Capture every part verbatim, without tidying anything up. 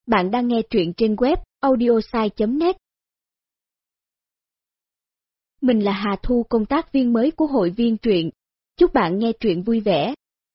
Bạn đang nghe truyện trên web audiosai chấm net. Mình là Hà Thu, công tác viên mới của hội viên truyện. Chúc bạn nghe truyện vui vẻ.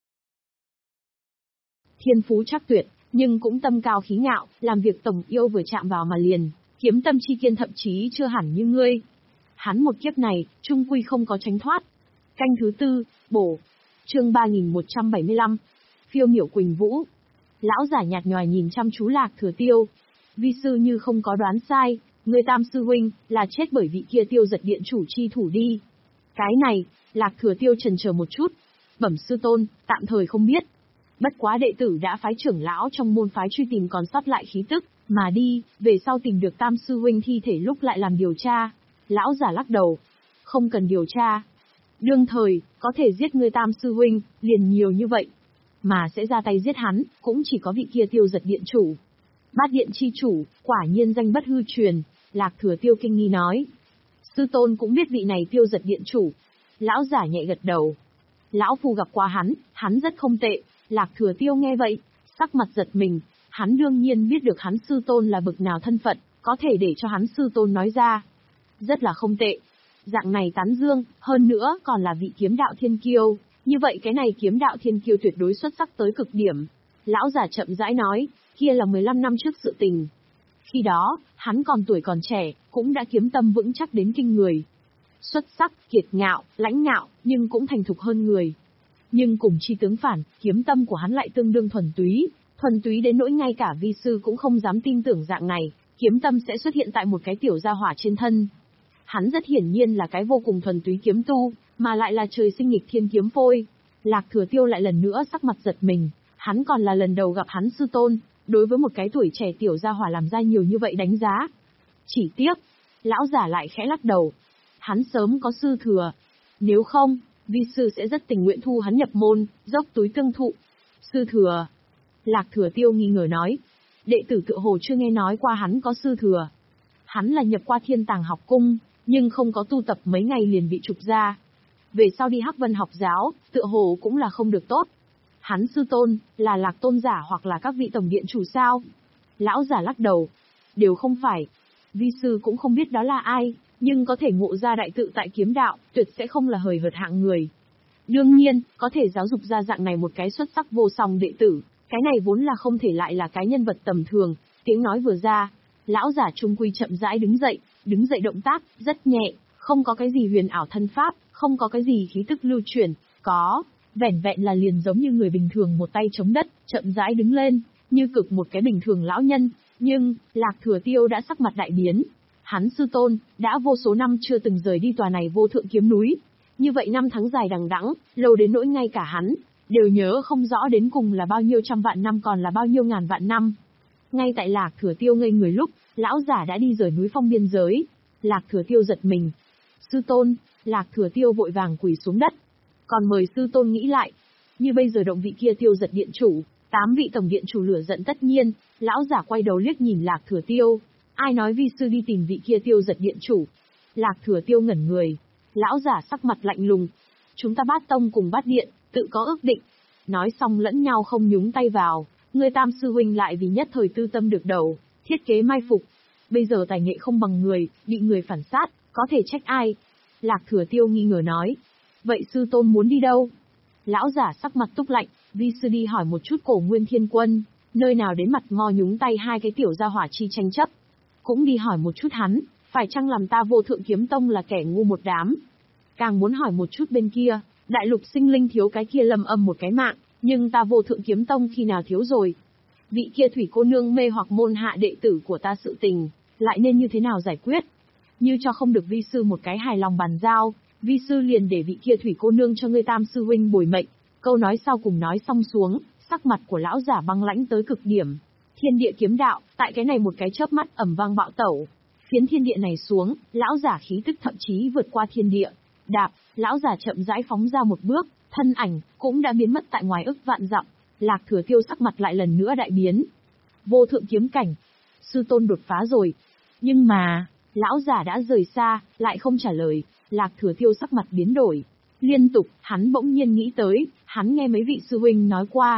Thiên phú chắc tuyệt, nhưng cũng tâm cao khí ngạo, làm việc tổng yêu vừa chạm vào mà liền, kiếm tâm chi kiên thậm chí chưa hẳn như ngươi. Hắn một kiếp này, chung quy không có tránh thoát. Canh thứ tư, bổ. Chương ba nghìn một trăm bảy mươi lăm. Phiêu miểu Quỳnh Vũ. Lão giả nhạt nhòa nhìn chăm chú Lạc Thừa Tiêu. Vi sư như không có đoán sai, người Tam sư huynh là chết bởi vị kia Tiêu Giật điện chủ chi thủ đi. Cái này, Lạc Thừa Tiêu chần chờ một chút. Bẩm sư tôn, tạm thời không biết. Bất quá đệ tử đã phái trưởng lão trong môn phái truy tìm còn sót lại khí tức, mà đi, về sau tìm được Tam sư huynh thi thể lúc lại làm điều tra. Lão giả lắc đầu. Không cần điều tra. Đương thời, có thể giết người Tam sư huynh, liền nhiều như vậy. Mà sẽ ra tay giết hắn, cũng chỉ có vị kia Tiêu Giật điện chủ. Bát điện chi chủ, quả nhiên danh bất hư truyền, Lạc Thừa Tiêu kinh nghi nói. Sư tôn cũng biết vị này Tiêu Giật điện chủ. Lão giả nhẹ gật đầu. Lão phu gặp qua hắn, hắn rất không tệ. Lạc Thừa Tiêu nghe vậy, sắc mặt giật mình. Hắn đương nhiên biết được hắn sư tôn là bực nào thân phận, có thể để cho hắn sư tôn nói ra. Rất là không tệ. Dạng này tán dương, hơn nữa còn là vị kiếm đạo thiên kiêu. Như vậy cái này kiếm đạo thiên kiêu tuyệt đối xuất sắc tới cực điểm. Lão giả chậm rãi nói, kia là mười lăm năm trước sự tình. Khi đó, hắn còn tuổi còn trẻ, cũng đã kiếm tâm vững chắc đến kinh người. Xuất sắc, kiệt ngạo, lãnh ngạo, nhưng cũng thành thục hơn người. Nhưng cùng chi tướng phản, kiếm tâm của hắn lại tương đương thuần túy, thuần túy đến nỗi ngay cả vi sư cũng không dám tin tưởng dạng này, kiếm tâm sẽ xuất hiện tại một cái tiểu gia hỏa trên thân. Hắn rất hiển nhiên là cái vô cùng thuần túy kiếm tu, mà lại là trời sinh nghịch thiên kiếm phôi. Lạc Thừa Tiêu lại lần nữa sắc mặt giật mình, hắn còn là lần đầu gặp hắn sư tôn, đối với một cái tuổi trẻ tiểu gia hỏa làm ra nhiều như vậy đánh giá. Chỉ tiếc, lão giả lại khẽ lắc đầu. Hắn sớm có sư thừa. Nếu không, vi sư sẽ rất tình nguyện thu hắn nhập môn, dốc túi tương thụ. Sư thừa. Lạc Thừa Tiêu nghi ngờ nói. Đệ tử tựa hồ chưa nghe nói qua hắn có sư thừa. Hắn là nhập qua Thiên Tàng học cung, nhưng không có tu tập mấy ngày liền bị trục ra. Về sau đi Hắc Vân học giáo, tựa hồ cũng là không được tốt. Hắn sư tôn, là Lạc tôn giả hoặc là các vị tổng điện chủ sao? Lão giả lắc đầu. Đều không phải. Vi sư cũng không biết đó là ai, nhưng có thể ngộ ra đại tự tại kiếm đạo, tuyệt sẽ không là hời hợt hạng người. Đương nhiên, có thể giáo dục ra dạng này một cái xuất sắc vô song đệ tử, cái này vốn là không thể lại là cái nhân vật tầm thường. Tiếng nói vừa ra, lão giả trung quy chậm rãi đứng dậy, đứng dậy động tác, rất nhẹ, không có cái gì huyền ảo thân pháp, không có cái gì khí tức lưu chuyển, có, vẻn vẹn là liền giống như người bình thường một tay chống đất, chậm rãi đứng lên, như cực một cái bình thường lão nhân, nhưng, Lạc Thừa Tiêu đã sắc mặt đại biến. Hắn sư tôn, đã vô số năm chưa từng rời đi tòa này vô thượng kiếm núi. Như vậy năm tháng dài đằng đẵng, lâu đến nỗi ngay cả hắn, đều nhớ không rõ đến cùng là bao nhiêu trăm vạn năm còn là bao nhiêu ngàn vạn năm. Ngay tại Lạc Thừa Tiêu ngây người lúc, lão giả đã đi rời núi phong biên giới. Lạc Thừa Tiêu giật mình. Sư tôn, Lạc Thừa Tiêu vội vàng quỳ xuống đất. Còn mời sư tôn nghĩ lại. Như bây giờ động vị kia Tiêu Giật điện chủ, tám vị tổng điện chủ lửa giận tất nhiên, lão giả quay đầu liếc nhìn Lạc Thừa Tiêu. Ai nói vi sư đi tìm vị kia Tiêu Giật điện chủ? Lạc Thừa Tiêu ngẩn người. Lão giả sắc mặt lạnh lùng. Chúng ta Bát tông cùng Bát điện, tự có ước định. Nói xong lẫn nhau không nhúng tay vào. Người Tam sư huynh lại vì nhất thời tư tâm được đầu, thiết kế mai phục. Bây giờ tài nghệ không bằng người, bị người phản sát, có thể trách ai? Lạc Thừa Tiêu nghi ngờ nói. Vậy sư tôn muốn đi đâu? Lão giả sắc mặt túc lạnh. Vi sư đi hỏi một chút Cổ Nguyên Thiên Quân, nơi nào đến mặt ngo nhúng tay hai cái tiểu gia hỏa chi tranh chấp. Cũng đi hỏi một chút hắn, phải chăng làm ta Vô Thượng Kiếm Tông là kẻ ngu một đám. Càng muốn hỏi một chút bên kia, đại lục sinh linh thiếu cái kia Lâm Âm một cái mạng, nhưng ta Vô Thượng Kiếm Tông khi nào thiếu rồi? Vị kia Thủy cô nương mê hoặc môn hạ đệ tử của ta sự tình, lại nên như thế nào giải quyết? Như cho không được vi sư một cái hài lòng bàn giao, vi sư liền để vị kia Thủy cô nương cho ngươi Tam sư huynh bồi mệnh. Câu nói sau cùng nói xong xuống, sắc mặt của lão giả băng lãnh tới cực điểm. Thiên địa kiếm đạo, tại cái này một cái chớp mắt ầm vang bạo tẩu. Phiến thiên địa này xuống, lão giả khí tức thậm chí vượt qua thiên địa. Đạp, lão giả chậm rãi phóng ra một bước, thân ảnh cũng đã biến mất tại ngoài ức vạn dặm. Lạc Thừa Tiêu sắc mặt lại lần nữa đại biến. Vô thượng kiếm cảnh, sư tôn đột phá rồi. Nhưng mà, lão giả đã rời xa, lại không trả lời. Lạc Thừa Tiêu sắc mặt biến đổi. Liên tục, hắn bỗng nhiên nghĩ tới, hắn nghe mấy vị sư huynh nói qua,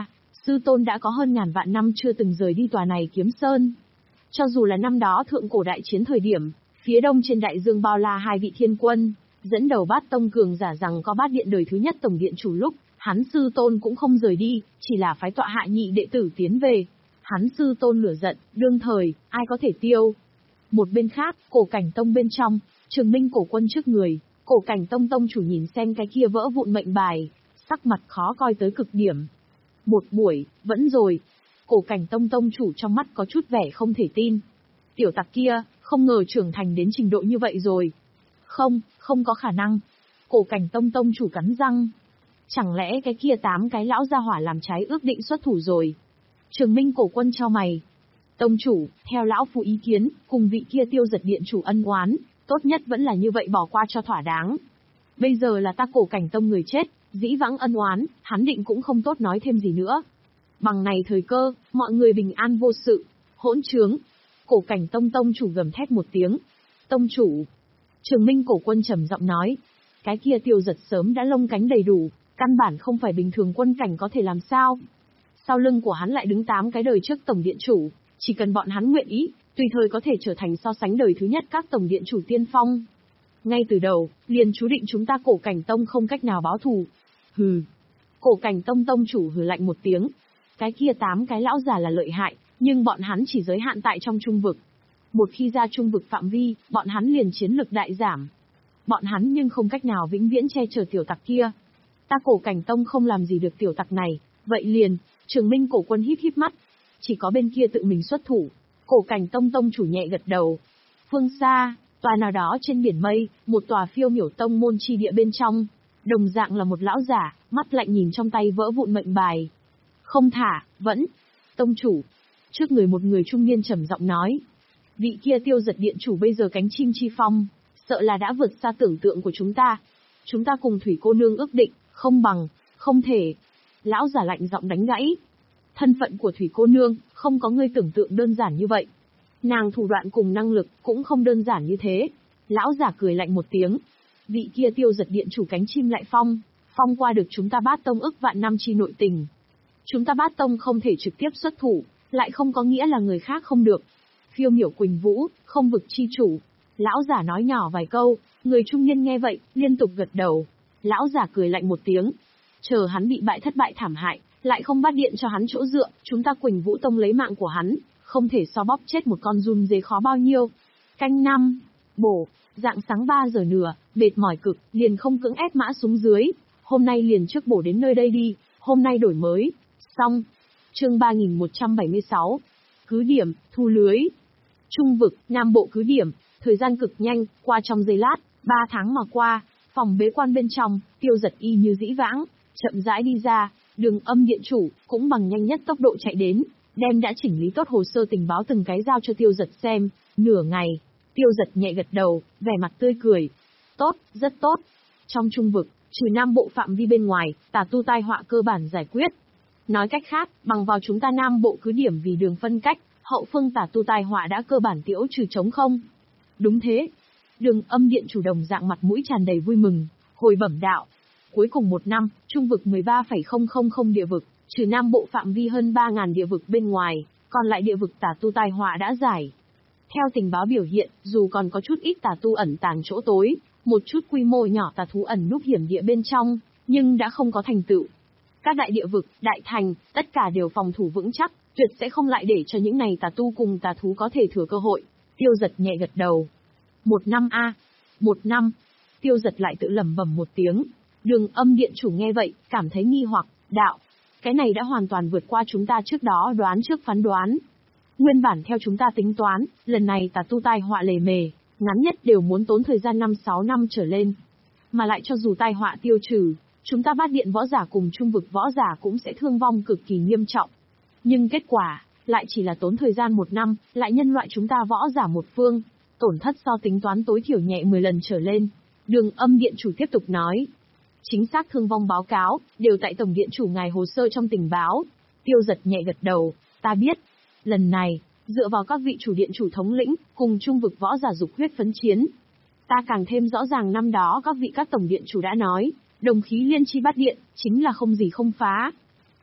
sư tôn đã có hơn ngàn vạn năm chưa từng rời đi tòa này kiếm sơn. Cho dù là năm đó thượng cổ đại chiến thời điểm, phía đông trên đại dương bao la hai vị thiên quân, dẫn đầu bát tông cường giả rằng có bát điện đời thứ nhất tổng điện chủ lúc, hắn sư tôn cũng không rời đi, chỉ là phái tọa hạ nhị đệ tử tiến về. Hắn sư tôn lửa giận, đương thời, ai có thể tiêu. Một bên khác, cổ cảnh tông bên trong, Trường Minh cổ quân trước người, cổ cảnh tông tông chủ nhìn xem cái kia vỡ vụn mệnh bài, sắc mặt khó coi tới cực điểm. Một buổi, vẫn rồi. Cổ cảnh tông tông chủ trong mắt có chút vẻ không thể tin. Tiểu tặc kia, không ngờ trưởng thành đến trình độ như vậy rồi. Không, không có khả năng. Cổ cảnh tông tông chủ cắn răng. Chẳng lẽ cái kia tám cái lão gia hỏa làm trái ước định xuất thủ rồi? Trường Minh cổ quân cho mày. Tông chủ, theo lão phu ý kiến, cùng vị kia tiêu giật điện chủ ân oán, tốt nhất vẫn là như vậy bỏ qua cho thỏa đáng. Bây giờ là ta cổ cảnh tông người chết, dĩ vãng ân oán, hắn định cũng không tốt nói thêm gì nữa. Bằng này thời cơ, mọi người bình an vô sự, hỗn trướng. Cổ cảnh tông tông chủ gầm thét một tiếng. Tông chủ. Trường Minh cổ quân trầm giọng nói. Cái kia tiêu giật sớm đã lông cánh đầy đủ, căn bản không phải bình thường quân cảnh có thể làm sao. Sau lưng của hắn lại đứng tám cái đời trước tổng điện chủ, chỉ cần bọn hắn nguyện ý, tùy thời có thể trở thành so sánh đời thứ nhất các tổng điện chủ tiên phong. Ngay từ đầu, liền chú định chúng ta cổ cảnh tông không cách nào báo thù. Hừ. Cổ cảnh tông tông chủ hừ lạnh một tiếng. Cái kia tám cái lão già là lợi hại, nhưng bọn hắn chỉ giới hạn tại trong trung vực. Một khi ra trung vực phạm vi, bọn hắn liền chiến lực đại giảm. Bọn hắn nhưng không cách nào vĩnh viễn che chở tiểu tặc kia. Ta cổ cảnh tông không làm gì được tiểu tặc này, vậy liền, Trường Minh cổ quân híp híp mắt. Chỉ có bên kia tự mình xuất thủ. Cổ cảnh tông tông chủ nhẹ gật đầu. Phương xa, tòa nào đó trên biển mây, một tòa phiêu miểu tông môn chi địa bên trong. Đồng dạng là một lão giả, mắt lạnh nhìn trong tay vỡ vụn mệnh bài. Không thả, vẫn. Tông chủ. Trước người một người trung niên trầm giọng nói. Vị kia tiêu giật điện chủ bây giờ cánh chim chi phong, sợ là đã vượt xa tưởng tượng của chúng ta. Chúng ta cùng thủy cô nương ước định, không bằng, không thể. Lão giả lạnh giọng đánh gãy. Thân phận của thủy cô nương, không có ngươi tưởng tượng đơn giản như vậy. Nàng thủ đoạn cùng năng lực, cũng không đơn giản như thế. Lão giả cười lạnh một tiếng. Vị kia tiêu giật điện chủ cánh chim lại phong, phong qua được chúng ta bát tông ức vạn năm chi nội tình. Chúng ta bát tông không thể trực tiếp xuất thủ, lại không có nghĩa là người khác không được. Phiêu miểu Quỳnh Vũ, không vực chi chủ. Lão giả nói nhỏ vài câu, người trung niên nghe vậy, liên tục gật đầu. Lão giả cười lạnh một tiếng. Chờ hắn bị bại thất bại thảm hại, lại không bắt điện cho hắn chỗ dựa, chúng ta Quỳnh Vũ Tông lấy mạng của hắn, không thể so bóp chết một con run dế khó bao nhiêu. Canh năm, bổ, dạng sáng ba giờ nửa, mệt mỏi cực, liền không cưỡng ép mã xuống dưới. Hôm nay liền trước bổ đến nơi đây đi, hôm nay đổi mới. Xong. Chương ba nghìn một trăm bảy mươi sáu. Cứ điểm, thu lưới. Trung vực, Nam Bộ cứ điểm, thời gian cực nhanh, qua trong giây lát, ba tháng mà qua, phòng bế quan bên trong, tiêu giật y như dĩ vãng, chậm rãi đi ra, Đường Âm điện chủ, cũng bằng nhanh nhất tốc độ chạy đến, đem đã chỉnh lý tốt hồ sơ tình báo từng cái giao cho tiêu giật xem, nửa ngày, tiêu giật nhẹ gật đầu, vẻ mặt tươi cười. Tốt, rất tốt. Trong trung vực, trừ Nam Bộ phạm vi bên ngoài, tà tu tai họa cơ bản giải quyết. Nói cách khác, bằng vào chúng ta Nam Bộ cứ điểm vì đường phân cách, hậu phương tà tu tai họa đã cơ bản tiễu trừ trống không. Đúng thế. Đường Âm điện chủ đồng dạng mặt mũi tràn đầy vui mừng, hồi bẩm đạo. Cuối cùng một năm, trung vực mười ba phẩy không không không địa vực, trừ Nam Bộ phạm vi hơn ba nghìn địa vực bên ngoài, còn lại địa vực tà tu tai họa đã giải. Theo tình báo biểu hiện, dù còn có chút ít tà tu ẩn tàng chỗ tối, một chút quy mô nhỏ tà thú ẩn núp hiểm địa bên trong, nhưng đã không có thành tựu. Các đại địa vực, đại thành, tất cả đều phòng thủ vững chắc, tuyệt sẽ không lại để cho những này tà tu cùng tà thú có thể thừa cơ hội. Tiêu giật nhẹ gật đầu. Một năm a, một năm. Tiêu giật lại tự lẩm bẩm một tiếng. Đường Âm điện chủ nghe vậy, cảm thấy nghi hoặc, đạo. Cái này đã hoàn toàn vượt qua chúng ta trước đó đoán trước phán đoán. Nguyên bản theo chúng ta tính toán, lần này tà tu tai họa lề mề, ngắn nhất đều muốn tốn thời gian năm sáu năm trở lên. Mà lại cho dù tai họa tiêu trừ, chúng ta bát điện võ giả cùng trung vực võ giả cũng sẽ thương vong cực kỳ nghiêm trọng. Nhưng kết quả, lại chỉ là tốn thời gian một năm, lại nhân loại chúng ta võ giả một phương, tổn thất so tính toán tối thiểu nhẹ mười lần trở lên. Đường Âm điện chủ tiếp tục nói. Chính xác thương vong báo cáo, đều tại tổng điện chủ ngài hồ sơ trong tình báo. Tiêu giật nhẹ gật đầu, ta biết. Lần này, dựa vào các vị chủ điện chủ thống lĩnh, cùng trung vực võ giả dục huyết phấn chiến. Ta càng thêm rõ ràng năm đó các vị các tổng điện chủ đã nói, đồng khí liên chi bát điện, chính là không gì không phá.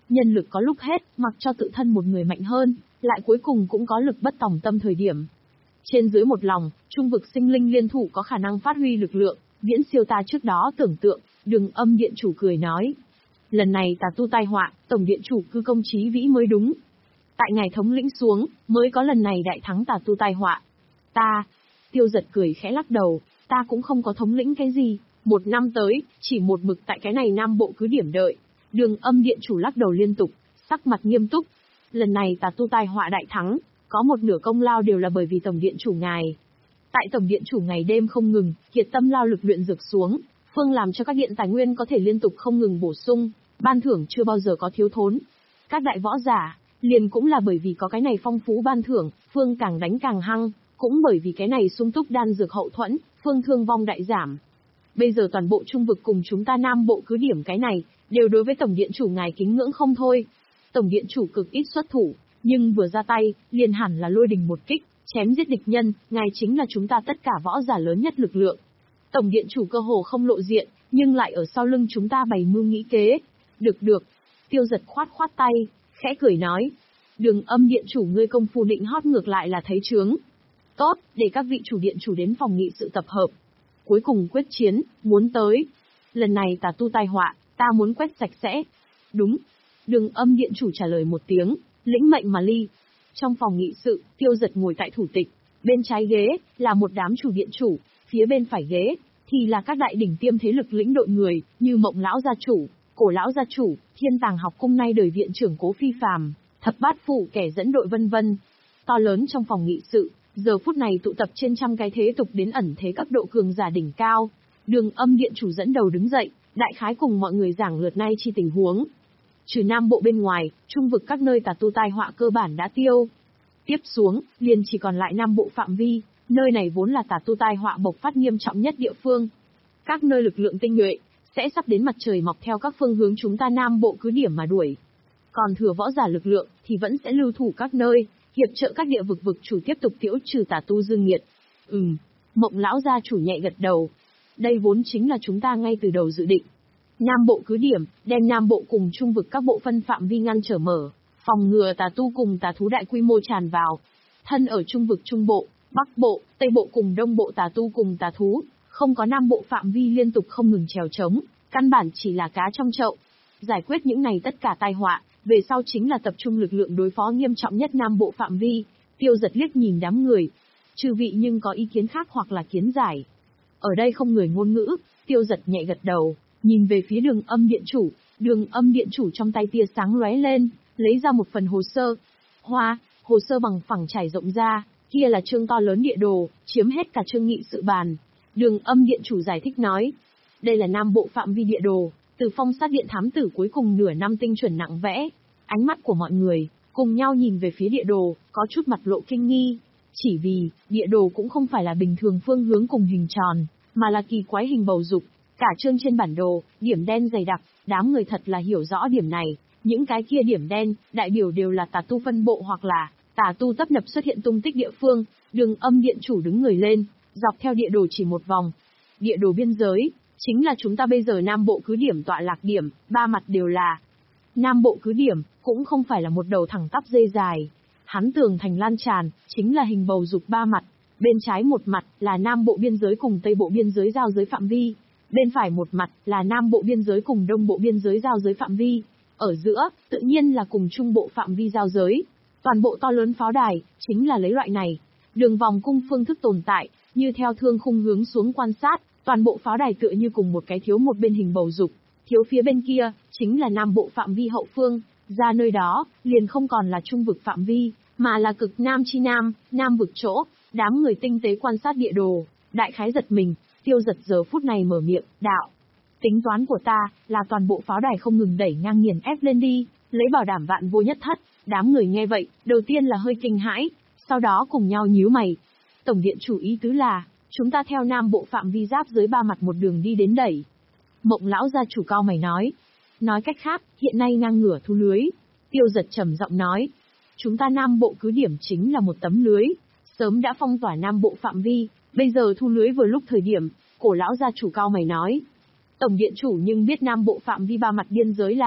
Nhân lực có lúc hết, mặc cho tự thân một người mạnh hơn, lại cuối cùng cũng có lực bất tòng tâm thời điểm. Trên dưới một lòng, trung vực sinh linh liên thủ có khả năng phát huy lực lượng, viễn siêu ta trước đó tưởng tượng. Đường Âm điện chủ cười nói. Lần này tà tu tai họa, tổng điện chủ cư công chí vĩ mới đúng. Tại ngài thống lĩnh xuống, mới có lần này đại thắng tà tu tai họa. Ta, Tiêu Giật cười khẽ lắc đầu, ta cũng không có thống lĩnh cái gì, một năm tới, chỉ một mực tại cái này Nam Bộ cứ điểm đợi. Đường Âm điện chủ lắc đầu liên tục, sắc mặt nghiêm túc. Lần này tà tu tai họa đại thắng, có một nửa công lao đều là bởi vì tổng điện chủ ngài. Tại tổng điện chủ ngày đêm không ngừng, kiệt tâm lao lực luyện dược xuống, phương làm cho các điện tài nguyên có thể liên tục không ngừng bổ sung, ban thưởng chưa bao giờ có thiếu thốn. Các đại võ giả, liền cũng là bởi vì có cái này phong phú ban thưởng, phương càng đánh càng hăng, cũng bởi vì cái này sung túc đan dược hậu thuẫn, phương thương vong đại giảm. Bây giờ toàn bộ trung vực cùng chúng ta Nam Bộ cứ điểm cái này, đều đối với tổng điện chủ ngài kính ngưỡng không thôi. Tổng điện chủ cực ít xuất thủ, nhưng vừa ra tay, liền hẳn là lôi đình một kích, chém giết địch nhân, ngài chính là chúng ta tất cả võ giả lớn nhất lực lượng. Tổng điện chủ cơ hồ không lộ diện, nhưng lại ở sau lưng chúng ta bày mưu nghĩ kế. Được được, Tiêu Giật khoát khoát tay, khẽ cười nói. Đường Âm điện chủ ngươi công phu định hót ngược lại là thấy chướng. Tốt, để các vị chủ điện chủ đến phòng nghị sự tập hợp. Cuối cùng quyết chiến, muốn tới. Lần này tà tu tai họa, ta muốn quét sạch sẽ. Đúng. Đường Âm điện chủ trả lời một tiếng, lĩnh mệnh mà ly. Trong phòng nghị sự, Tiêu Giật ngồi tại thủ tịch. Bên trái ghế, là một đám chủ điện chủ. Phía bên phải ghế, thì là các đại đỉnh tiêm thế lực lĩnh đội người, như Mộng Lão gia chủ, Cổ Lão gia chủ, Thiên Tàng học cung nay đời viện trưởng Cố Phi Phàm, Thập Bát Phụ kẻ dẫn đội vân vân. To lớn trong phòng nghị sự, giờ phút này tụ tập trên trăm cái thế tục đến ẩn thế cấp độ cường giả đỉnh cao. Đường Âm điện chủ dẫn đầu đứng dậy, đại khái cùng mọi người giảng lượt nay chi tình huống. Trừ Nam Bộ bên ngoài, trung vực các nơi tà tu tai họa cơ bản đã tiêu. Tiếp xuống, liền chỉ còn lại Nam Bộ phạm vi, nơi này vốn là tà tu tai họa bộc phát nghiêm trọng nhất địa phương. Các nơi lực lượng tinh nhuệ, sẽ sắp đến mặt trời mọc theo các phương hướng chúng ta Nam Bộ cứ điểm mà đuổi. Còn thừa võ giả lực lượng, thì vẫn sẽ lưu thủ các nơi, hiệp trợ các địa vực vực chủ tiếp tục tiễu trừ tà tu dương nghiệt. Ừm, Mộng Lão gia chủ nhẹ gật đầu. Đây vốn chính là chúng ta ngay từ đầu dự định. Nam Bộ cứ điểm, đem Nam Bộ cùng trung vực các bộ phân phạm vi ngăn trở mở, phòng ngừa tà tu cùng tà thú đại quy mô tràn vào. Thân ở trung vực Trung Bộ, Bắc Bộ, Tây Bộ cùng Đông Bộ tà tu cùng tà thú, không có Nam Bộ phạm vi liên tục không ngừng trèo trống, căn bản chỉ là cá trong chậu. Giải quyết những này tất cả tai họa, về sau chính là tập trung lực lượng đối phó nghiêm trọng nhất Nam Bộ phạm vi. Tiêu Giật liếc nhìn đám người. Chư vị nhưng có ý kiến khác hoặc là kiến giải. Ở đây không người ngôn ngữ, Tiêu Giật nhẹ gật đầu, nhìn về phía Đường Âm điện chủ. Đường Âm điện chủ trong tay tia sáng lóe lên, lấy ra một phần hồ sơ. Hoa, hồ sơ bằng phẳng trải rộng ra, kia là chương to lớn địa đồ, chiếm hết cả chương nghị sự bàn. Đường Âm điện chủ giải thích nói, đây là Nam Bộ phạm vi địa đồ, từ Phong Sát điện thám tử cuối cùng nửa năm tinh chuẩn nặng vẽ. Ánh mắt của mọi người cùng nhau nhìn về phía địa đồ, có chút mặt lộ kinh nghi. Chỉ vì, địa đồ cũng không phải là bình thường phương hướng cùng hình tròn, mà là kỳ quái hình bầu dục. Cả chương trên bản đồ, điểm đen dày đặc, đám người thật là hiểu rõ điểm này. Những cái kia điểm đen, đại biểu đều là tà tu phân bộ hoặc là tà tu tấp nập xuất hiện tung tích địa phương. Đường Âm điện chủ đứng người lên, dọc theo địa đồ chỉ một vòng. Địa đồ biên giới, chính là chúng ta bây giờ Nam Bộ cứ điểm tọa lạc điểm, ba mặt đều là. Nam Bộ cứ điểm, cũng không phải là một đầu thẳng tắp dây dài. Hắn tường thành lan tràn, chính là hình bầu dục ba mặt. Bên trái một mặt là Nam Bộ biên giới cùng Tây Bộ biên giới giao giới phạm vi. Bên phải một mặt là Nam Bộ biên giới cùng Đông Bộ biên giới giao giới phạm vi. Ở giữa, tự nhiên là cùng Trung Bộ phạm vi giao giới. Toàn bộ to lớn pháo đài, chính là lấy loại này. Đường vòng cung phương thức tồn tại, như theo thương khung hướng xuống quan sát, toàn bộ pháo đài tựa như cùng một cái thiếu một bên hình bầu dục. Thiếu phía bên kia, chính là Nam Bộ phạm vi hậu phương, ra nơi đó, liền không còn là trung vực phạm vi, mà là cực Nam chi Nam, Nam vực chỗ. Đám người tinh tế quan sát địa đồ, đại khái giật mình, Tiêu Giật giờ phút này mở miệng, đạo. Tính toán của ta, là toàn bộ pháo đài không ngừng đẩy ngang nghiền ép lên đi, lấy bảo đảm vạn vô nhất thất. Đám người nghe vậy, đầu tiên là hơi kinh hãi, sau đó cùng nhau nhíu mày. Tổng điện chủ ý tứ là, chúng ta theo Nam Bộ phạm vi giáp dưới ba mặt một đường đi đến đẩy. Mộng Lão gia chủ cao mày nói. Nói cách khác, hiện nay ngang ngửa thu lưới. Tiêu Giật trầm giọng nói. Chúng ta Nam Bộ cứ điểm chính là một tấm lưới, sớm đã phong tỏa Nam Bộ phạm vi, bây giờ thu lưới vừa lúc thời điểm. Cổ Lão gia chủ cao mày nói. Tổng điện chủ nhưng biết Nam Bộ phạm vi ba mặt biên giới là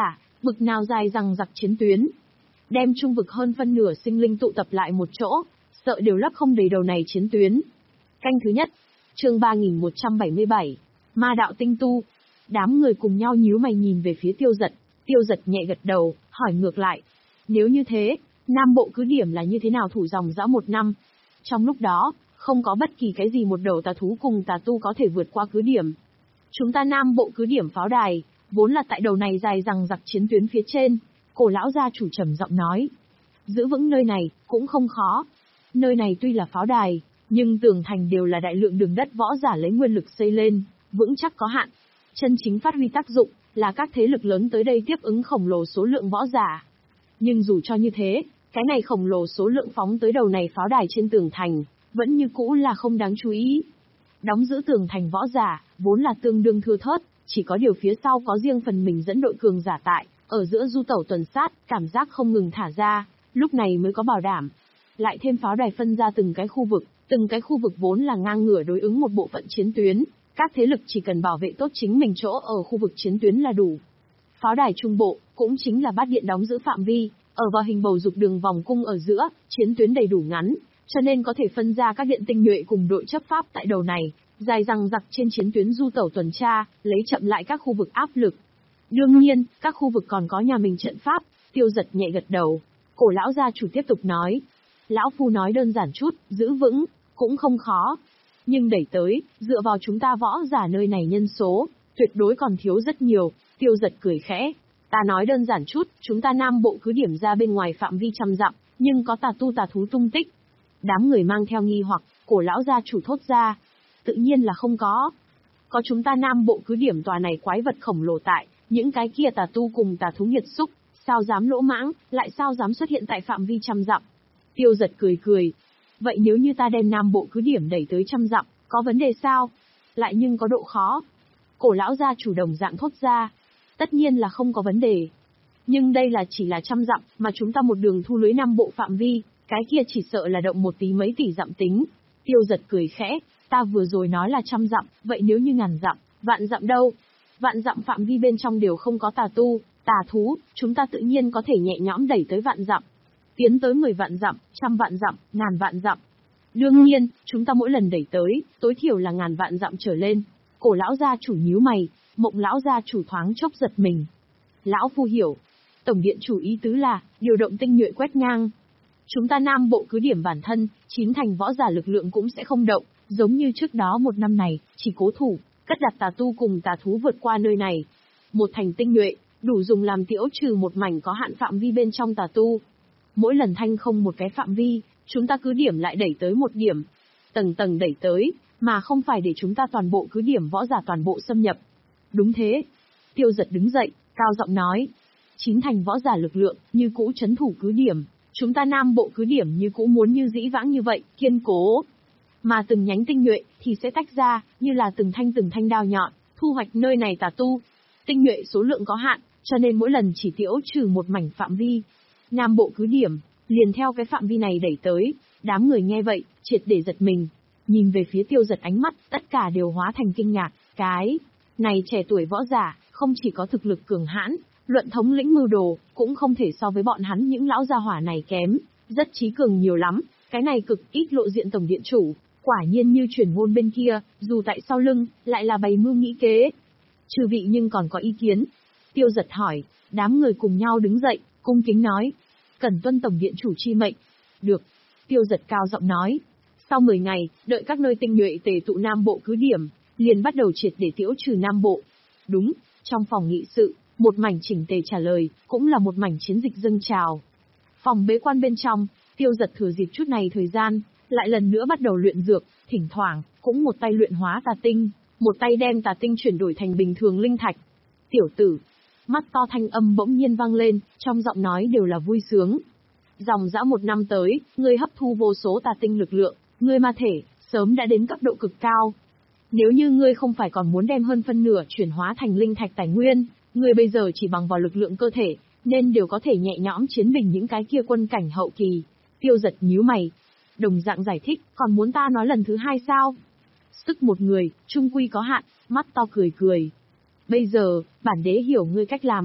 Bực nào dài rằng giặc chiến tuyến. Đem trung vực hơn phân nửa sinh linh tụ tập lại một chỗ, sợ đều lấp không đầy đầu này chiến tuyến. Canh thứ nhất, chương ba nghìn một trăm bảy mươi bảy, Ma đạo tinh tu. Đám người cùng nhau nhíu mày nhìn về phía Tiêu Dật, Tiêu Dật nhẹ gật đầu, hỏi ngược lại. Nếu như thế, Nam Bộ cứ điểm là như thế nào thủ dòng dã một năm? Trong lúc đó, không có bất kỳ cái gì một đầu tà thú cùng tà tu có thể vượt qua cứ điểm. Chúng ta Nam Bộ cứ điểm pháo đài, vốn là tại đầu này dài rằng giặc chiến tuyến phía trên, Cổ lão gia chủ trầm giọng nói. Giữ vững nơi này, cũng không khó. Nơi này tuy là pháo đài, nhưng tường thành đều là đại lượng đường đất võ giả lấy nguyên lực xây lên, vững chắc có hạn. Chân chính phát huy tác dụng, là các thế lực lớn tới đây tiếp ứng khổng lồ số lượng võ giả. Nhưng dù cho như thế, cái này khổng lồ số lượng phóng tới đầu này pháo đài trên tường thành, vẫn như cũ là không đáng chú ý. Đóng giữ tường thành võ giả, vốn là tương đương thưa thớt, chỉ có điều phía sau có riêng phần mình dẫn đội cường giả tại, ở giữa du tẩu tuần sát, cảm giác không ngừng thả ra, lúc này mới có bảo đảm. Lại thêm pháo đài phân ra từng cái khu vực, từng cái khu vực vốn là ngang ngửa đối ứng một bộ phận chiến tuyến, các thế lực chỉ cần bảo vệ tốt chính mình chỗ ở khu vực chiến tuyến là đủ. Pháo đài trung bộ, cũng chính là bát điện đóng giữ phạm vi, ở vào hình bầu dục đường vòng cung ở giữa, chiến tuyến đầy đủ ngắn, cho nên có thể phân ra các điện tinh nhuệ cùng đội chấp pháp tại đầu này, dài rằng giặc trên chiến tuyến du tẩu tuần tra, lấy chậm lại các khu vực áp lực. Đương nhiên, các khu vực còn có nhà mình trận pháp. Tiêu Dật nhẹ gật đầu. Cổ lão gia chủ tiếp tục nói. Lão phu nói đơn giản chút, giữ vững, cũng không khó. Nhưng đẩy tới, dựa vào chúng ta võ giả nơi này nhân số, tuyệt đối còn thiếu rất nhiều. Tiêu Dật cười khẽ. Ta nói đơn giản chút, chúng ta Nam Bộ cứ điểm ra bên ngoài phạm vi trăm dặm, nhưng có tà tu tà thú tung tích. Đám người mang theo nghi hoặc, cổ lão gia chủ thốt ra. Tự nhiên là không có. Có chúng ta Nam Bộ cứ điểm tòa này quái vật khổng lồ tại, những cái kia tà tu cùng tà thú nghiệt xúc, sao dám lỗ mãng, lại sao dám xuất hiện tại phạm vi trăm dặm. Tiêu Dật cười cười. Vậy nếu như ta đem Nam Bộ cứ điểm đẩy tới trăm dặm, có vấn đề sao? Lại nhưng có độ khó. Cổ lão gia chủ đồng dạng thốt ra. Tất nhiên là không có vấn đề. Nhưng đây là chỉ là trăm dặm, mà chúng ta một đường thu lưới Nam Bộ phạm vi, cái kia chỉ sợ là động một tí mấy tỷ dặm tính. Tiêu Dật cười khẽ. Ta vừa rồi nói là trăm dặm, vậy nếu như ngàn dặm, vạn dặm đâu? Vạn dặm phạm vi bên trong đều không có tà tu, tà thú, chúng ta tự nhiên có thể nhẹ nhõm đẩy tới vạn dặm. Tiến tới mười vạn dặm, trăm vạn dặm, ngàn vạn dặm. Đương nhiên, chúng ta mỗi lần đẩy tới, tối thiểu là ngàn vạn dặm trở lên. Cổ lão gia chủ nhíu mày, Mộng lão gia chủ thoáng chốc giật mình. Lão phu hiểu. Tổng điện chủ ý tứ là, điều động tinh nhuệ quét ngang. Chúng ta Nam Bộ cứ điểm bản thân, chín thành võ giả lực lượng cũng sẽ không động, giống như trước đó một năm này, chỉ cố thủ, cất đặt tà tu cùng tà thú vượt qua nơi này. Một thành tinh nhuệ, đủ dùng làm tiễu trừ một mảnh có hạn phạm vi bên trong tà tu. Mỗi lần thanh không một cái phạm vi, chúng ta cứ điểm lại đẩy tới một điểm. Tầng tầng đẩy tới, mà không phải để chúng ta toàn bộ cứ điểm võ giả toàn bộ xâm nhập. Đúng thế. Tiêu Dật đứng dậy, cao giọng nói. Chín thành võ giả lực lượng, như cũ trấn thủ cứ điểm. Chúng ta Nam Bộ cứ điểm như cũ muốn như dĩ vãng như vậy, kiên cố. Mà từng nhánh tinh nhuệ, thì sẽ tách ra, như là từng thanh từng thanh đao nhọn, thu hoạch nơi này tà tu. Tinh nhuệ số lượng có hạn, cho nên mỗi lần chỉ tiễu trừ một mảnh phạm vi. Nam Bộ cứ điểm, liền theo cái phạm vi này đẩy tới, đám người nghe vậy, triệt để giật mình. Nhìn về phía Tiêu Dật ánh mắt, tất cả đều hóa thành kinh ngạc, cái này trẻ tuổi võ giả, không chỉ có thực lực cường hãn, luận thống lĩnh mưu đồ, cũng không thể so với bọn hắn những lão gia hỏa này kém, rất trí cường nhiều lắm, cái này cực ít lộ diện tổng điện chủ, quả nhiên như truyền ngôn bên kia, dù tại sau lưng, lại là bày mưu nghĩ kế. Chư vị nhưng còn có ý kiến. Tiêu Dật hỏi, đám người cùng nhau đứng dậy, cung kính nói, cần tuân tổng điện chủ chi mệnh. Được. Tiêu Dật cao giọng nói. Sau mười ngày, đợi các nơi tinh nhuệ tề tụ Nam Bộ cứ điểm, liền bắt đầu triệt để tiễu trừ Nam Bộ. Đúng, trong phòng nghị sự, một mảnh chỉnh tề trả lời, cũng là một mảnh chiến dịch dâng trào. Phòng bế quan bên trong, Tiêu Dật thừa dịp chút này thời gian, lại lần nữa bắt đầu luyện dược, thỉnh thoảng, cũng một tay luyện hóa tà tinh, một tay đem tà tinh chuyển đổi thành bình thường linh thạch. Tiểu tử, mắt to thanh âm bỗng nhiên vang lên, trong giọng nói đều là vui sướng. Dòng dã một năm tới, ngươi hấp thu vô số tà tinh lực lượng, ngươi ma thể, sớm đã đến cấp độ cực cao. Nếu như ngươi không phải còn muốn đem hơn phân nửa chuyển hóa thành linh thạch tài nguyên, ngươi bây giờ chỉ bằng vào lực lượng cơ thể, nên đều có thể nhẹ nhõm chiến bình những cái kia quân cảnh hậu kỳ. Tiêu Dật nhíu mày. Đồng dạng giải thích, còn muốn ta nói lần thứ hai sao? Sức một người, trung quy có hạn, mắt to cười cười. Bây giờ, bản đế hiểu ngươi cách làm.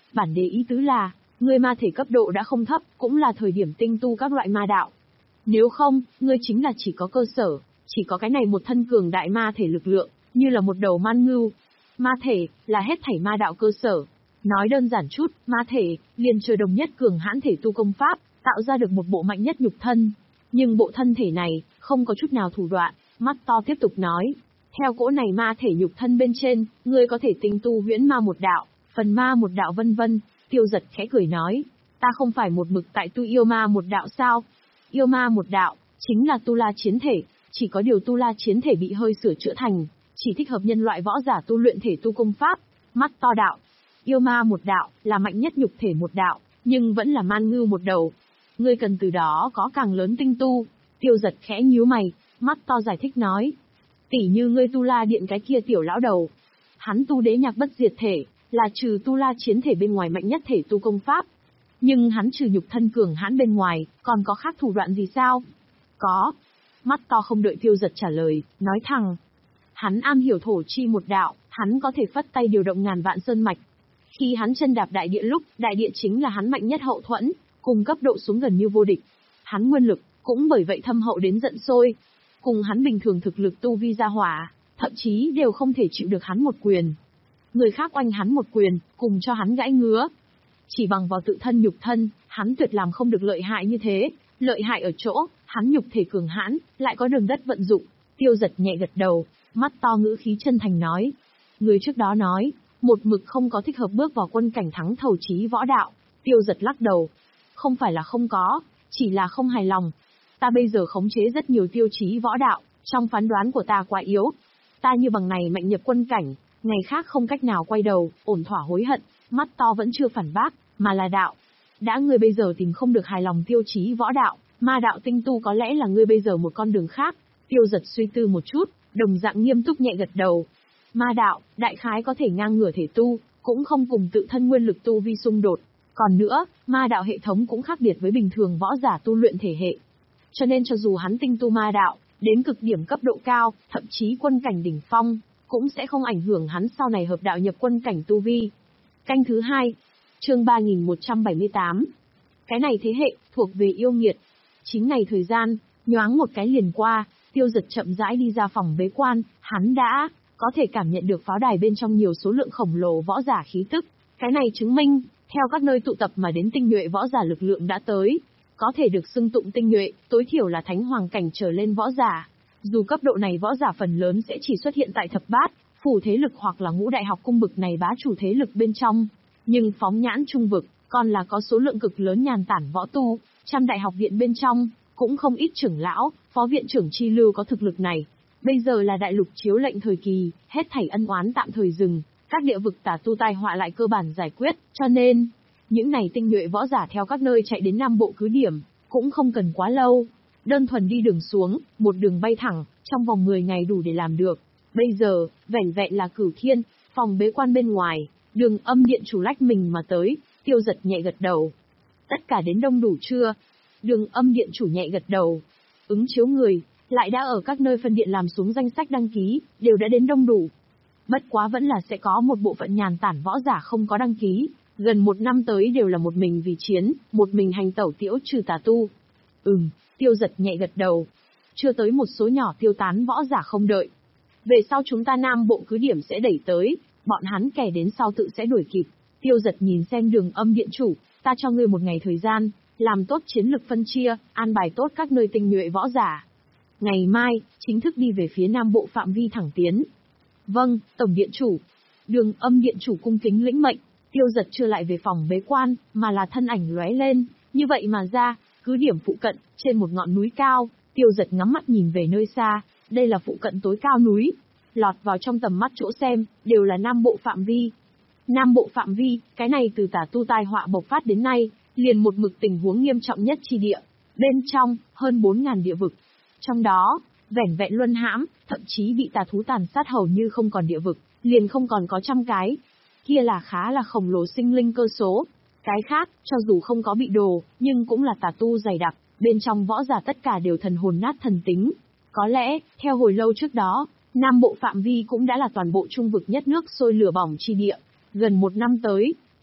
Bản đề ý tứ là, ngươi ma thể cấp độ đã không thấp, cũng là thời điểm tinh tu các loại ma đạo. Nếu không, ngươi chính là chỉ có cơ sở, chỉ có cái này một thân cường đại ma thể lực lượng, như là một đầu man ngưu. Ma thể, là hết thảy ma đạo cơ sở. Nói đơn giản chút, ma thể, liền trời đồng nhất cường hãn thể tu công pháp, tạo ra được một bộ mạnh nhất nhục thân. Nhưng bộ thân thể này, không có chút nào thủ đoạn, mắt to tiếp tục nói. Theo cỗ này ma thể nhục thân bên trên, ngươi có thể tinh tu huyễn ma một đạo, phần ma một đạo vân vân. Tiêu Giật khẽ cười nói, ta không phải một mực tại tu yêu ma một đạo sao? Yêu ma một đạo, chính là tu la chiến thể, chỉ có điều tu la chiến thể bị hơi sửa chữa thành, chỉ thích hợp nhân loại võ giả tu luyện thể tu công pháp. Mắt to đạo, yêu ma một đạo, là mạnh nhất nhục thể một đạo, nhưng vẫn là man ngưu một đầu. Ngươi cần từ đó có càng lớn tinh tu. Tiêu Giật khẽ nhíu mày, mắt to giải thích nói. Tỉ như ngươi tu la điện cái kia tiểu lão đầu. Hắn tu đế nhạc bất diệt thể, là trừ tu la chiến thể bên ngoài mạnh nhất thể tu công pháp. Nhưng hắn trừ nhục thân cường hãn bên ngoài, còn có khác thủ đoạn gì sao? Có. Mắt to không đợi Tiêu Giật trả lời, nói thẳng. Hắn am hiểu thổ chi một đạo, hắn có thể phất tay điều động ngàn vạn sơn mạch. Khi hắn chân đạp đại địa lúc, đại địa chính là hắn mạnh nhất hậu thuẫn, cùng cấp độ xuống gần như vô địch. Hắn nguyên lực, cũng bởi vậy thâm hậu đến giận sôi. Cùng hắn bình thường thực lực tu vi ra hỏa, thậm chí đều không thể chịu được hắn một quyền. Người khác oanh hắn một quyền, cùng cho hắn gãy ngứa. Chỉ bằng vào tự thân nhục thân, hắn tuyệt làm không được lợi hại như thế. Lợi hại ở chỗ, hắn nhục thể cường hãn, lại có đường đất vận dụng. Tiêu Giật nhẹ gật đầu, mắt to ngữ khí chân thành nói. Người trước đó nói, một mực không có thích hợp bước vào quân cảnh thắng thầu chí võ đạo. Tiêu Giật lắc đầu. Không phải là không có, chỉ là không hài lòng. Ta bây giờ khống chế rất nhiều tiêu chí võ đạo, trong phán đoán của ta quá yếu. Ta như bằng này mạnh nhập quân cảnh, ngày khác không cách nào quay đầu, ổn thỏa hối hận. Mắt to vẫn chưa phản bác, mà là đạo. Đã ngươi bây giờ tìm không được hài lòng tiêu chí võ đạo, ma đạo tinh tu có lẽ là ngươi bây giờ một con đường khác. Tiêu Giật suy tư một chút, đồng dạng nghiêm túc nhẹ gật đầu. Ma đạo, đại khái có thể ngang ngửa thể tu, cũng không cùng tự thân nguyên lực tu vi xung đột. Còn nữa, ma đạo hệ thống cũng khác biệt với bình thường võ giả tu luyện thể hệ. Cho nên cho dù hắn tinh tu ma đạo, đến cực điểm cấp độ cao, thậm chí quân cảnh đỉnh phong, cũng sẽ không ảnh hưởng hắn sau này hợp đạo nhập quân cảnh tu vi. Canh thứ hai, chương ba nghìn một trăm bảy mươi tám. Cái này thế hệ, thuộc về yêu nghiệt. Chín ngày thời gian, nhoáng một cái liền qua, Tiêu Giật chậm rãi đi ra phòng bế quan, hắn đã có thể cảm nhận được pháo đài bên trong nhiều số lượng khổng lồ võ giả khí tức. Cái này chứng minh, theo các nơi tụ tập mà đến tinh nhuệ võ giả lực lượng đã tới. Có thể được xưng tụng tinh nhuệ, tối thiểu là thánh hoàng cảnh trở lên võ giả. Dù cấp độ này võ giả phần lớn sẽ chỉ xuất hiện tại thập bát, phủ thế lực hoặc là ngũ đại học cung bực này bá chủ thế lực bên trong. Nhưng phóng nhãn trung vực, còn là có số lượng cực lớn nhàn tản võ tu, trăm đại học viện bên trong, cũng không ít trưởng lão, phó viện trưởng chi lưu có thực lực này. Bây giờ là đại lục chiếu lệnh thời kỳ, hết thảy ân oán tạm thời dừng, các địa vực tà tu tai họa lại cơ bản giải quyết, cho nên, những này tinh nhuệ võ giả theo các nơi chạy đến Nam Bộ cứ điểm, cũng không cần quá lâu. Đơn thuần đi đường xuống, một đường bay thẳng, trong vòng mười ngày đủ để làm được. Bây giờ, vẻn vẹn là Cửu Thiên, phòng bế quan bên ngoài, Đường Âm điện chủ lách mình mà tới. Tiêu Giật nhẹ gật đầu. Tất cả đến đông đủ chưa? Đường Âm điện chủ nhẹ gật đầu. Ứng chiếu người, lại đã ở các nơi phân điện làm xuống danh sách đăng ký, đều đã đến đông đủ. Bất quá vẫn là sẽ có một bộ phận nhàn tản võ giả không có đăng ký. Gần một năm tới đều là một mình vì chiến, một mình hành tẩu tiễu trừ tà tu. Ừm, Tiêu Giật nhẹ gật đầu. Chưa tới một số nhỏ tiêu tán võ giả không đợi. Về sau chúng ta Nam Bộ cứ điểm sẽ đẩy tới, bọn hắn kẻ đến sau tự sẽ đuổi kịp. Tiêu Giật nhìn xem Đường Âm điện chủ, ta cho ngươi một ngày thời gian, làm tốt chiến lực phân chia, an bài tốt các nơi tinh nhuệ võ giả. Ngày mai, chính thức đi về phía Nam Bộ phạm vi thẳng tiến. Vâng, Tổng điện chủ. Đường Âm điện chủ cung kính lĩnh mệnh. Tiêu Giật chưa lại về phòng bế quan, mà là thân ảnh lóe lên, như vậy mà ra, cứ điểm phụ cận, trên một ngọn núi cao. Tiêu Giật ngắm mắt nhìn về nơi xa, đây là phụ cận tối cao núi. Lọt vào trong tầm mắt chỗ xem, đều là Nam Bộ phạm vi. Nam Bộ phạm vi, cái này từ tà tu tai họa bộc phát đến nay, liền một mực tình huống nghiêm trọng nhất chi địa. Bên trong, hơn bốn nghìn địa vực. Trong đó, vẻn vẹn luân hãm, thậm chí bị tà thú tàn sát hầu như không còn địa vực, liền không còn có trăm cái. Kia là khá là khổng lồ sinh linh cơ số. Cái khác, cho dù không có bị đồ, nhưng cũng là tà tu dày đặc, bên trong võ giả tất cả đều thần hồn nát thần tính. Có lẽ, theo hồi lâu trước đó, Nam Bộ phạm vi cũng đã là toàn bộ trung vực nhất nước sôi lửa bỏng chi địa. Gần một năm tới,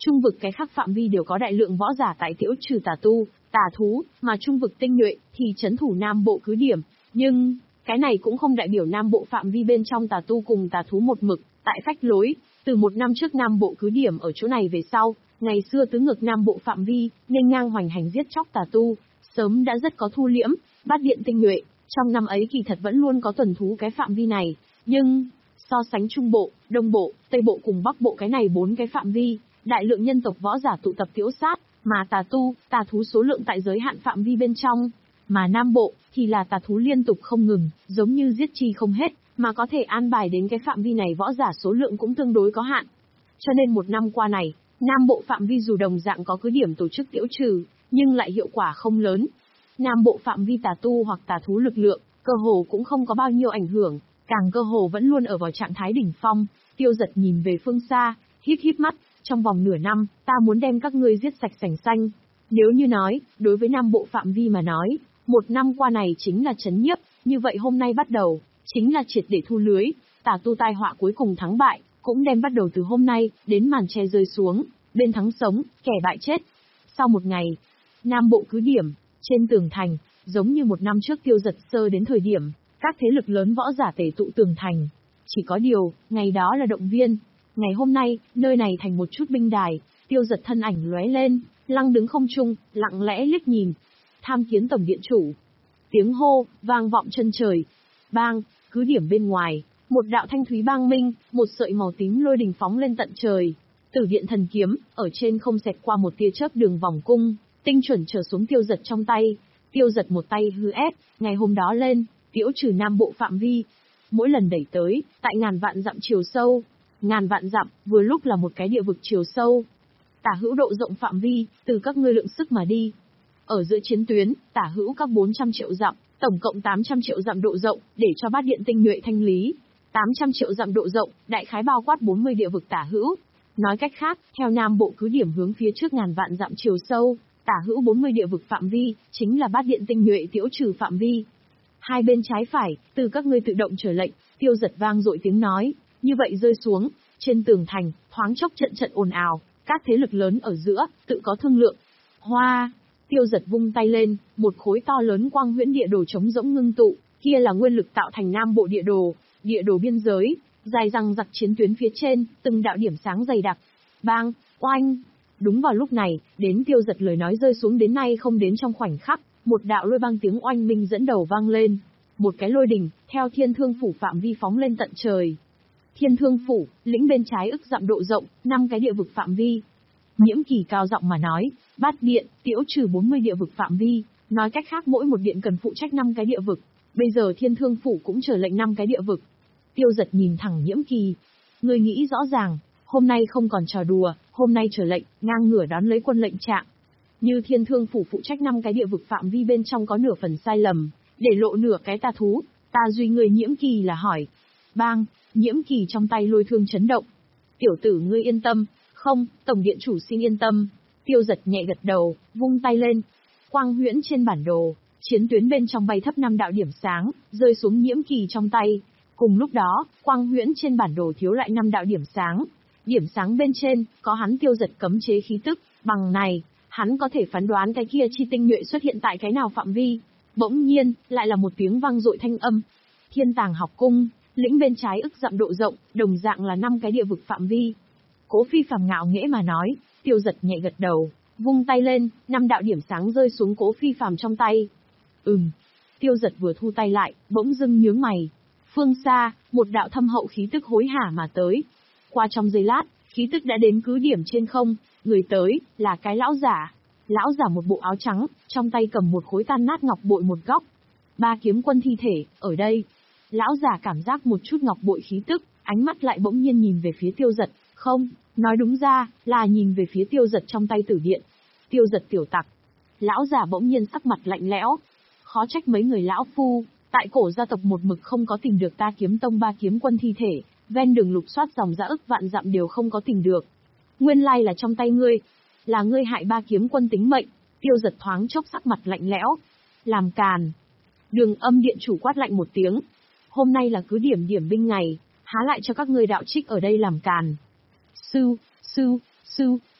Trung vực cái khác phạm vi đều có đại lượng võ giả tại tiễu trừ tà tu, tà thú, mà trung vực tinh nhuệ thì trấn thủ Nam Bộ cứ điểm. Nhưng, cái này cũng không đại biểu Nam Bộ phạm vi bên trong tà tu cùng tà thú một mực, tại phách lối. Từ một năm trước Nam Bộ cứ điểm ở chỗ này về sau, ngày xưa tứ ngược Nam Bộ phạm vi, nghênh ngang hoành hành giết chóc tà tu, sớm đã rất có thu liễm, bát điện tinh nhuệ. Trong năm ấy kỳ thật vẫn luôn có tuần thú cái phạm vi này, nhưng, so sánh Trung Bộ, Đông Bộ, Tây Bộ cùng Bắc Bộ cái này bốn cái phạm vi, đại lượng nhân tộc võ giả tụ tập tiễu sát, mà tà tu, tà thú số lượng tại giới hạn phạm vi bên trong. Mà Nam Bộ, thì là tà thú liên tục không ngừng, giống như giết chi không hết, mà có thể an bài đến cái phạm vi này võ giả số lượng cũng tương đối có hạn. Cho nên một năm qua này, Nam Bộ phạm vi dù đồng dạng có cứ điểm tổ chức tiễu trừ, nhưng lại hiệu quả không lớn. Nam Bộ phạm vi tà tu hoặc tà thú lực lượng, cơ hồ cũng không có bao nhiêu ảnh hưởng, càng cơ hồ vẫn luôn ở vào trạng thái đỉnh phong. Tiêu Giật nhìn về phương xa, híp híp mắt, trong vòng nửa năm, ta muốn đem các ngươi giết sạch sành xanh. Nếu như nói, đối với Nam Bộ phạm vi mà nói, một năm qua này chính là trấn nhiếp, như vậy hôm nay bắt đầu, chính là triệt để thu lưới, tà tu tai họa cuối cùng thắng bại, cũng đem bắt đầu từ hôm nay, đến màn che rơi xuống, bên thắng sống, kẻ bại chết. Sau một ngày, Nam Bộ cứ điểm, trên tường thành, giống như một năm trước Tiêu Giật sơ đến thời điểm, các thế lực lớn võ giả tề tụ tường thành. Chỉ có điều, ngày đó là động viên. Ngày hôm nay, nơi này thành một chút binh đài, Tiêu Giật thân ảnh lóe lên, lăng đứng không trung, lặng lẽ liếc nhìn. Tham kiến tổng điện chủ. Tiếng hô, vang vọng chân trời. Bang, cứ điểm bên ngoài, một đạo thanh thúy bang minh, một sợi màu tím lôi đình phóng lên tận trời. Tử điện thần kiếm, ở trên không xẹt qua một tia chớp đường vòng cung, tinh chuẩn trở xuống Tiêu Giật trong tay. Tiêu Giật một tay hư ép, ngày hôm đó lên, tiễu trừ Nam Bộ phạm vi. Mỗi lần đẩy tới, tại ngàn vạn dặm chiều sâu. Ngàn vạn dặm, vừa lúc là một cái địa vực chiều sâu. Tả hữu độ rộng phạm vi, từ các ngươi lượng sức mà đi. Ở giữa chiến tuyến, tả hữu các bốn trăm triệu dặm, tổng cộng tám trăm triệu dặm độ rộng, để cho bát điện tinh nhuệ thanh lý. tám trăm triệu dặm độ rộng, đại khái bao quát bốn mươi địa vực tả hữu. Nói cách khác, theo Nam Bộ cứ điểm hướng phía trước ngàn vạn dặm chiều sâu, tả hữu bốn mươi địa vực phạm vi, chính là bát điện tinh nhuệ tiễu trừ phạm vi. Hai bên trái phải, từ các ngươi tự động trở lệnh, Tiêu Giật vang dội tiếng nói, như vậy rơi xuống, trên tường thành, thoáng chốc trận trận ồn ào, các thế lực lớn ở giữa, tự có thương lượng. Hoa, Tiêu Giật vung tay lên, một khối to lớn quang huyễn địa đồ trống rỗng ngưng tụ, kia là nguyên lực tạo thành Nam Bộ địa đồ, địa đồ biên giới, dài răng rặc chiến tuyến phía trên, từng đạo điểm sáng dày đặc. Bang, oanh. Đúng vào lúc này, đến Tiêu Giật lời nói rơi xuống đến nay không đến trong khoảnh khắc, một đạo lôi băng tiếng oanh minh dẫn đầu vang lên. Một cái lôi đỉnh, theo Thiên Thương Phủ phạm vi phóng lên tận trời. Thiên Thương Phủ, lĩnh bên trái ức dặm độ rộng, năm cái địa vực phạm vi. Nhiễm Kỳ cao giọng mà nói, bát điện, tiễu trừ bốn mươi địa vực phạm vi, nói cách khác mỗi một điện cần phụ trách năm cái địa vực. Bây giờ Thiên Thương Phủ cũng trở lệnh năm cái địa vực. Tiêu Giật nhìn thẳng Nhiễm Kỳ. Người nghĩ rõ ràng, hôm nay không còn trò đùa, hôm nay trở lệnh, ngang ngửa đón lấy quân lệnh trạng. Như Thiên Thương Phủ phụ trách năm cái địa vực phạm vi bên trong có nửa phần sai lầm, để lộ nửa cái tà thú, ta duy người Nhiễm Kỳ là hỏi. Bang, Nhiễm Kỳ trong tay lôi thương chấn động. Tiểu tử ngươi yên tâm, không, tổng điện chủ xin yên tâm. Tiêu Giật nhẹ gật đầu, vung tay lên. Quang huyễn trên bản đồ, chiến tuyến bên trong bay thấp năm đạo điểm sáng, rơi xuống Nhiễm Kỳ trong tay. Cùng lúc đó, quang huyễn trên bản đồ thiếu lại năm đạo điểm sáng. Điểm sáng bên trên, có hắn Tiêu Giật cấm chế khí tức, bằng này, hắn có thể phán đoán cái kia chi tinh nhuệ xuất hiện tại cái nào phạm vi. Bỗng nhiên, lại là một tiếng vang dội thanh âm. Thiên Tàng học cung, lĩnh bên trái ức dặm độ rộng, đồng dạng là năm cái địa vực phạm vi. Cố Phi Phàm ngạo nghễ mà nói, Tiêu Giật nhẹ gật đầu, vung tay lên, năm đạo điểm sáng rơi xuống Cố Phi Phàm trong tay. Ừm. Tiêu Giật vừa thu tay lại, bỗng dưng nhướng mày. Phương xa, một đạo thâm hậu khí tức hối hả mà tới. Qua trong giây lát, khí tức đã đến cứ điểm trên không, người tới, là cái lão giả. Lão giả một bộ áo trắng, trong tay cầm một khối tan nát ngọc bội một góc. Ba kiếm quân thi thể, ở đây. Lão giả cảm giác một chút ngọc bội khí tức, ánh mắt lại bỗng nhiên nhìn về phía Tiêu Giật, không, nói đúng ra, là nhìn về phía Tiêu Giật trong tay tử điện. Tiêu Giật tiểu tặc. Lão giả bỗng nhiên sắc mặt lạnh lẽo. Khó trách mấy người lão phu, tại cổ gia tộc một mực không có tìm được ta kiếm tông ba kiếm quân thi thể, ven đường lục soát dòng dã ức vạn dặm đều không có tìm được. Nguyên lai là trong tay ngươi, là ngươi hại ba kiếm quân tính mệnh. Tiêu Giật thoáng chốc sắc mặt lạnh lẽo. Làm càn. Đường Âm điện chủ quát lạnh một tiếng. Hôm nay là cứ điểm điểm binh ngày, há lại cho các ngươi đạo trích ở đây làm càn. Sư, sư, sư,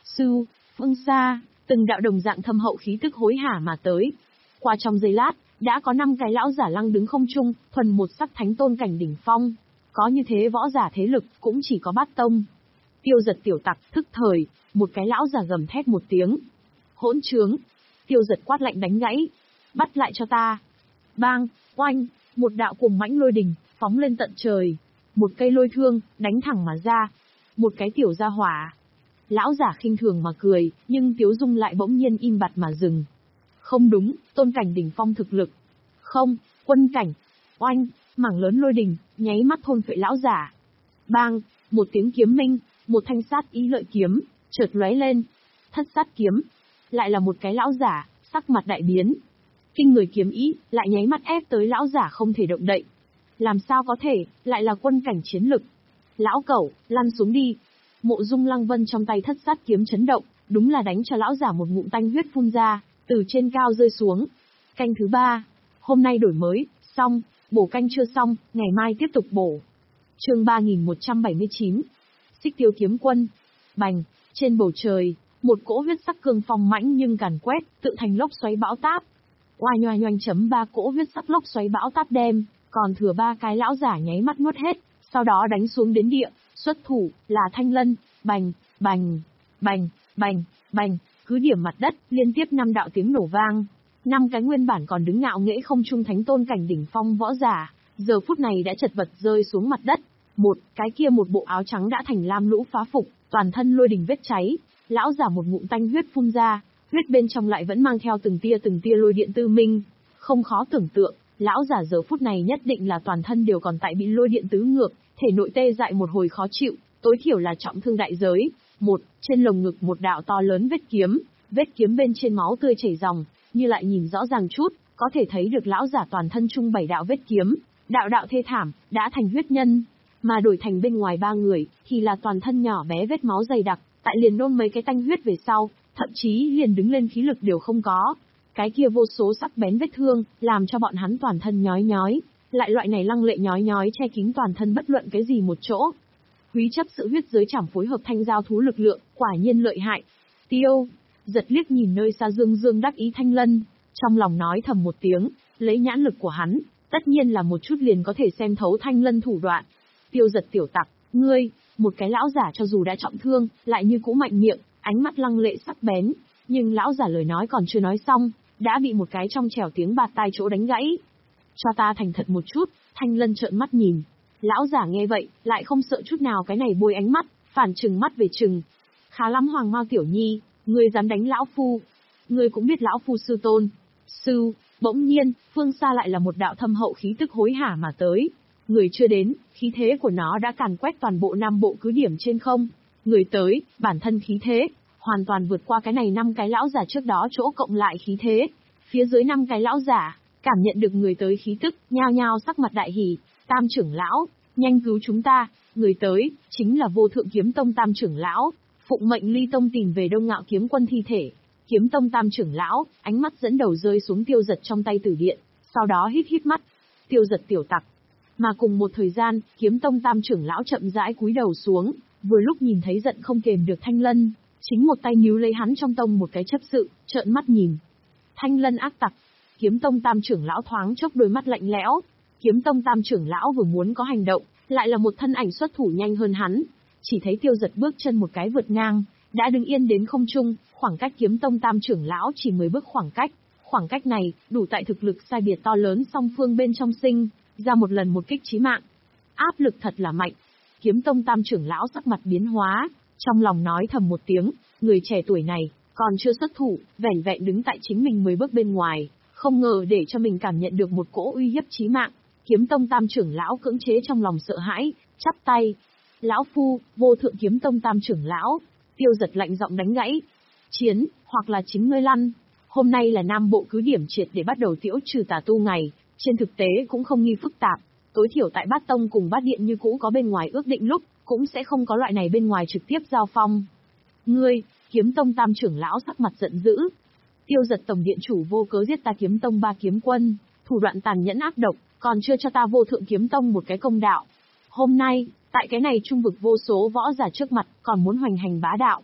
Sư, phương xa, từng đạo đồng dạng thâm hậu khí tức hối hả mà tới. Qua trong giây lát, đã có năm cái lão giả lăng đứng không trung, thuần một sắc thánh tôn cảnh đỉnh phong. Có như thế võ giả thế lực, cũng chỉ có Bát Tông. Tiêu Giật tiểu tặc, thức thời, một cái lão giả gầm thét một tiếng. Hỗn trướng! Tiêu Giật quát lạnh đánh gãy. Bắt lại cho ta! Bang, oanh, một đạo cuồng mãnh lôi đình, phóng lên tận trời. Một cây lôi thương, đánh thẳng mà ra. Một cái tiểu gia hỏa. Lão giả khinh thường mà cười, nhưng tiếu dung lại bỗng nhiên im bặt mà dừng. Không đúng, tôn cảnh đỉnh phong thực lực. Không, quân cảnh. Oanh, mảng lớn lôi đình, nháy mắt thôn phệ lão giả. Bang, một tiếng kiếm minh, một thanh sát ý lợi kiếm, chợt lóe lên. Thất sát kiếm. Lại là một cái lão giả, sắc mặt đại biến. Kinh người kiếm ý, lại nháy mắt ép tới lão giả không thể động đậy. Làm sao có thể, lại là quân cảnh chiến lực. Lão cẩu, lăn xuống đi. Mộ Dung Lăng Vân trong tay thất sát kiếm chấn động, đúng là đánh cho lão giả một ngụm tanh huyết phun ra, từ trên cao rơi xuống. Canh thứ ba. Hôm nay đổi mới, xong, bổ canh chưa xong, ngày mai tiếp tục bổ. Chương ba nghìn một trăm bảy mươi chín. Xích Tiêu kiếm quân. Bành, trên bầu trời, một cỗ huyết sắc cương phong mãnh nhưng càn quét, tự thành lốc xoáy bão táp. Oai nhoai nhoanh chấm ba cỗ huyết sắc lốc xoáy bão táp đem, còn thừa ba cái lão giả nháy mắt nuốt hết, sau đó đánh xuống đến địa, xuất thủ là Thanh Lân, bành, bành, bành, bành, bành, cứ điểm mặt đất, liên tiếp năm đạo tiếng nổ vang. Năm cái nguyên bản còn đứng ngạo nghễ không trung thánh tôn cảnh đỉnh phong võ giả, giờ phút này đã chật vật rơi xuống mặt đất. Một, cái kia một bộ áo trắng đã thành lam lũ phá phục, toàn thân lôi đình vết cháy, lão giả một ngụm tanh huyết phun ra, huyết bên trong lại vẫn mang theo từng tia từng tia lôi điện tư minh. Không khó tưởng tượng, lão giả giờ phút này nhất định là toàn thân đều còn tại bị lôi điện tứ ngược, thể nội tê dại một hồi khó chịu, tối thiểu là trọng thương đại giới. Một, trên lồng ngực một đạo to lớn vết kiếm, vết kiếm bên trên máu tươi chảy ròng, như lại nhìn rõ ràng chút, có thể thấy được lão giả toàn thân chung bảy đạo vết kiếm, đạo đạo thê thảm, đã thành huyết nhân. Mà đổi thành bên ngoài ba người, thì là toàn thân nhỏ bé vết máu dày đặc, tại liền nôn mấy cái tanh huyết về sau, thậm chí liền đứng lên khí lực đều không có. Cái kia vô số sắc bén vết thương, làm cho bọn hắn toàn thân nhói nhói, lại loại này lăng lệ nhói nhói che kín toàn thân bất luận cái gì một chỗ. Húy chấp sự huyết giới trảm phối hợp thanh giao thú lực lượng, quả nhiên lợi hại. Tiêu, giật liếc nhìn nơi xa dương dương đắc ý Thanh Lân, trong lòng nói thầm một tiếng, lấy nhãn lực của hắn, tất nhiên là một chút liền có thể xem thấu Thanh Lân thủ đoạn. Tiêu giật tiểu tặc, ngươi, một cái lão giả cho dù đã trọng thương, lại như cũ mạnh miệng, ánh mắt lăng lệ sắc bén, nhưng lão giả lời nói còn chưa nói xong, đã bị một cái trong trẻo tiếng bạt tai chỗ đánh gãy. Cho ta thành thật một chút. Thanh Lân trợn mắt nhìn. Lão giả nghe vậy, lại không sợ chút nào cái này bôi ánh mắt, phản trừng mắt về trừng. Khá lắm Hoàng Mao tiểu nhi, ngươi dám đánh lão phu. Ngươi cũng biết lão phu sư tôn. Sư, bỗng nhiên, phương xa lại là một đạo thâm hậu khí tức hối hả mà tới. Người chưa đến, khí thế của nó đã càn quét toàn bộ nam bộ cứ điểm trên không. Người tới, bản thân khí thế, hoàn toàn vượt qua cái này năm cái lão giả trước đó chỗ cộng lại khí thế. Phía dưới năm cái lão giả, cảm nhận được người tới khí tức, nhao nhao sắc mặt đại hỉ. Tam trưởng lão, nhanh cứu chúng ta. Người tới, chính là Vô Thượng Kiếm Tông Tam trưởng lão, phụng mệnh Ly Tông tìm về Đông Ngạo kiếm quân thi thể. Kiếm Tông Tam trưởng lão, ánh mắt dẫn đầu rơi xuống Tiêu Giật trong tay tử điện, sau đó hít hít mắt. Tiêu Giật tiểu tặc. Mà cùng một thời gian, Kiếm Tông Tam trưởng lão chậm rãi cúi đầu xuống, vừa lúc nhìn thấy giận không kềm được Thanh Lân, chính một tay níu lấy hắn trong tông một cái chấp sự, trợn mắt nhìn. Thanh Lân ác tặc. Kiếm Tông Tam trưởng lão thoáng chốc đôi mắt lạnh lẽo. Kiếm Tông Tam trưởng lão vừa muốn có hành động, lại là một thân ảnh xuất thủ nhanh hơn hắn. Chỉ thấy Tiêu Giật bước chân một cái vượt ngang, đã đứng yên đến không trung, khoảng cách Kiếm Tông Tam trưởng lão chỉ mười bước khoảng cách. Khoảng cách này, đủ tại thực lực sai biệt to lớn song phương bên trong sinh ra một lần một kích chí mạng. Áp lực thật là mạnh. Kiếm Tông Tam trưởng lão sắc mặt biến hóa, trong lòng nói thầm một tiếng, người trẻ tuổi này, còn chưa xuất thủ, vẻn vẹn đứng tại chính mình mười bước bên ngoài, không ngờ để cho mình cảm nhận được một cỗ uy hiếp chí mạng. Kiếm Tông Tam trưởng lão cưỡng chế trong lòng sợ hãi, chắp tay. Lão phu, Vô Thượng Kiếm Tông Tam trưởng lão. Tiêu Giật lạnh giọng đánh gãy. Chiến, hoặc là chính ngươi lăn. Hôm nay là Nam Bộ cứ điểm triệt để bắt đầu tiễu trừ tà tu ngày, trên thực tế cũng không nghi phức tạp. Tối thiểu tại Bát Tông cùng Bát Điện như cũ có bên ngoài ước định lúc, cũng sẽ không có loại này bên ngoài trực tiếp giao phong. Ngươi, Kiếm Tông Tam trưởng lão sắc mặt giận dữ. Tiêu Giật tổng điện chủ vô cớ giết ta Kiếm Tông ba kiếm quân, thủ đoạn tàn nhẫn ác độc, còn chưa cho ta Vô Thượng Kiếm Tông một cái công đạo. Hôm nay, tại cái này trung vực vô số võ giả trước mặt, còn muốn hoành hành bá đạo.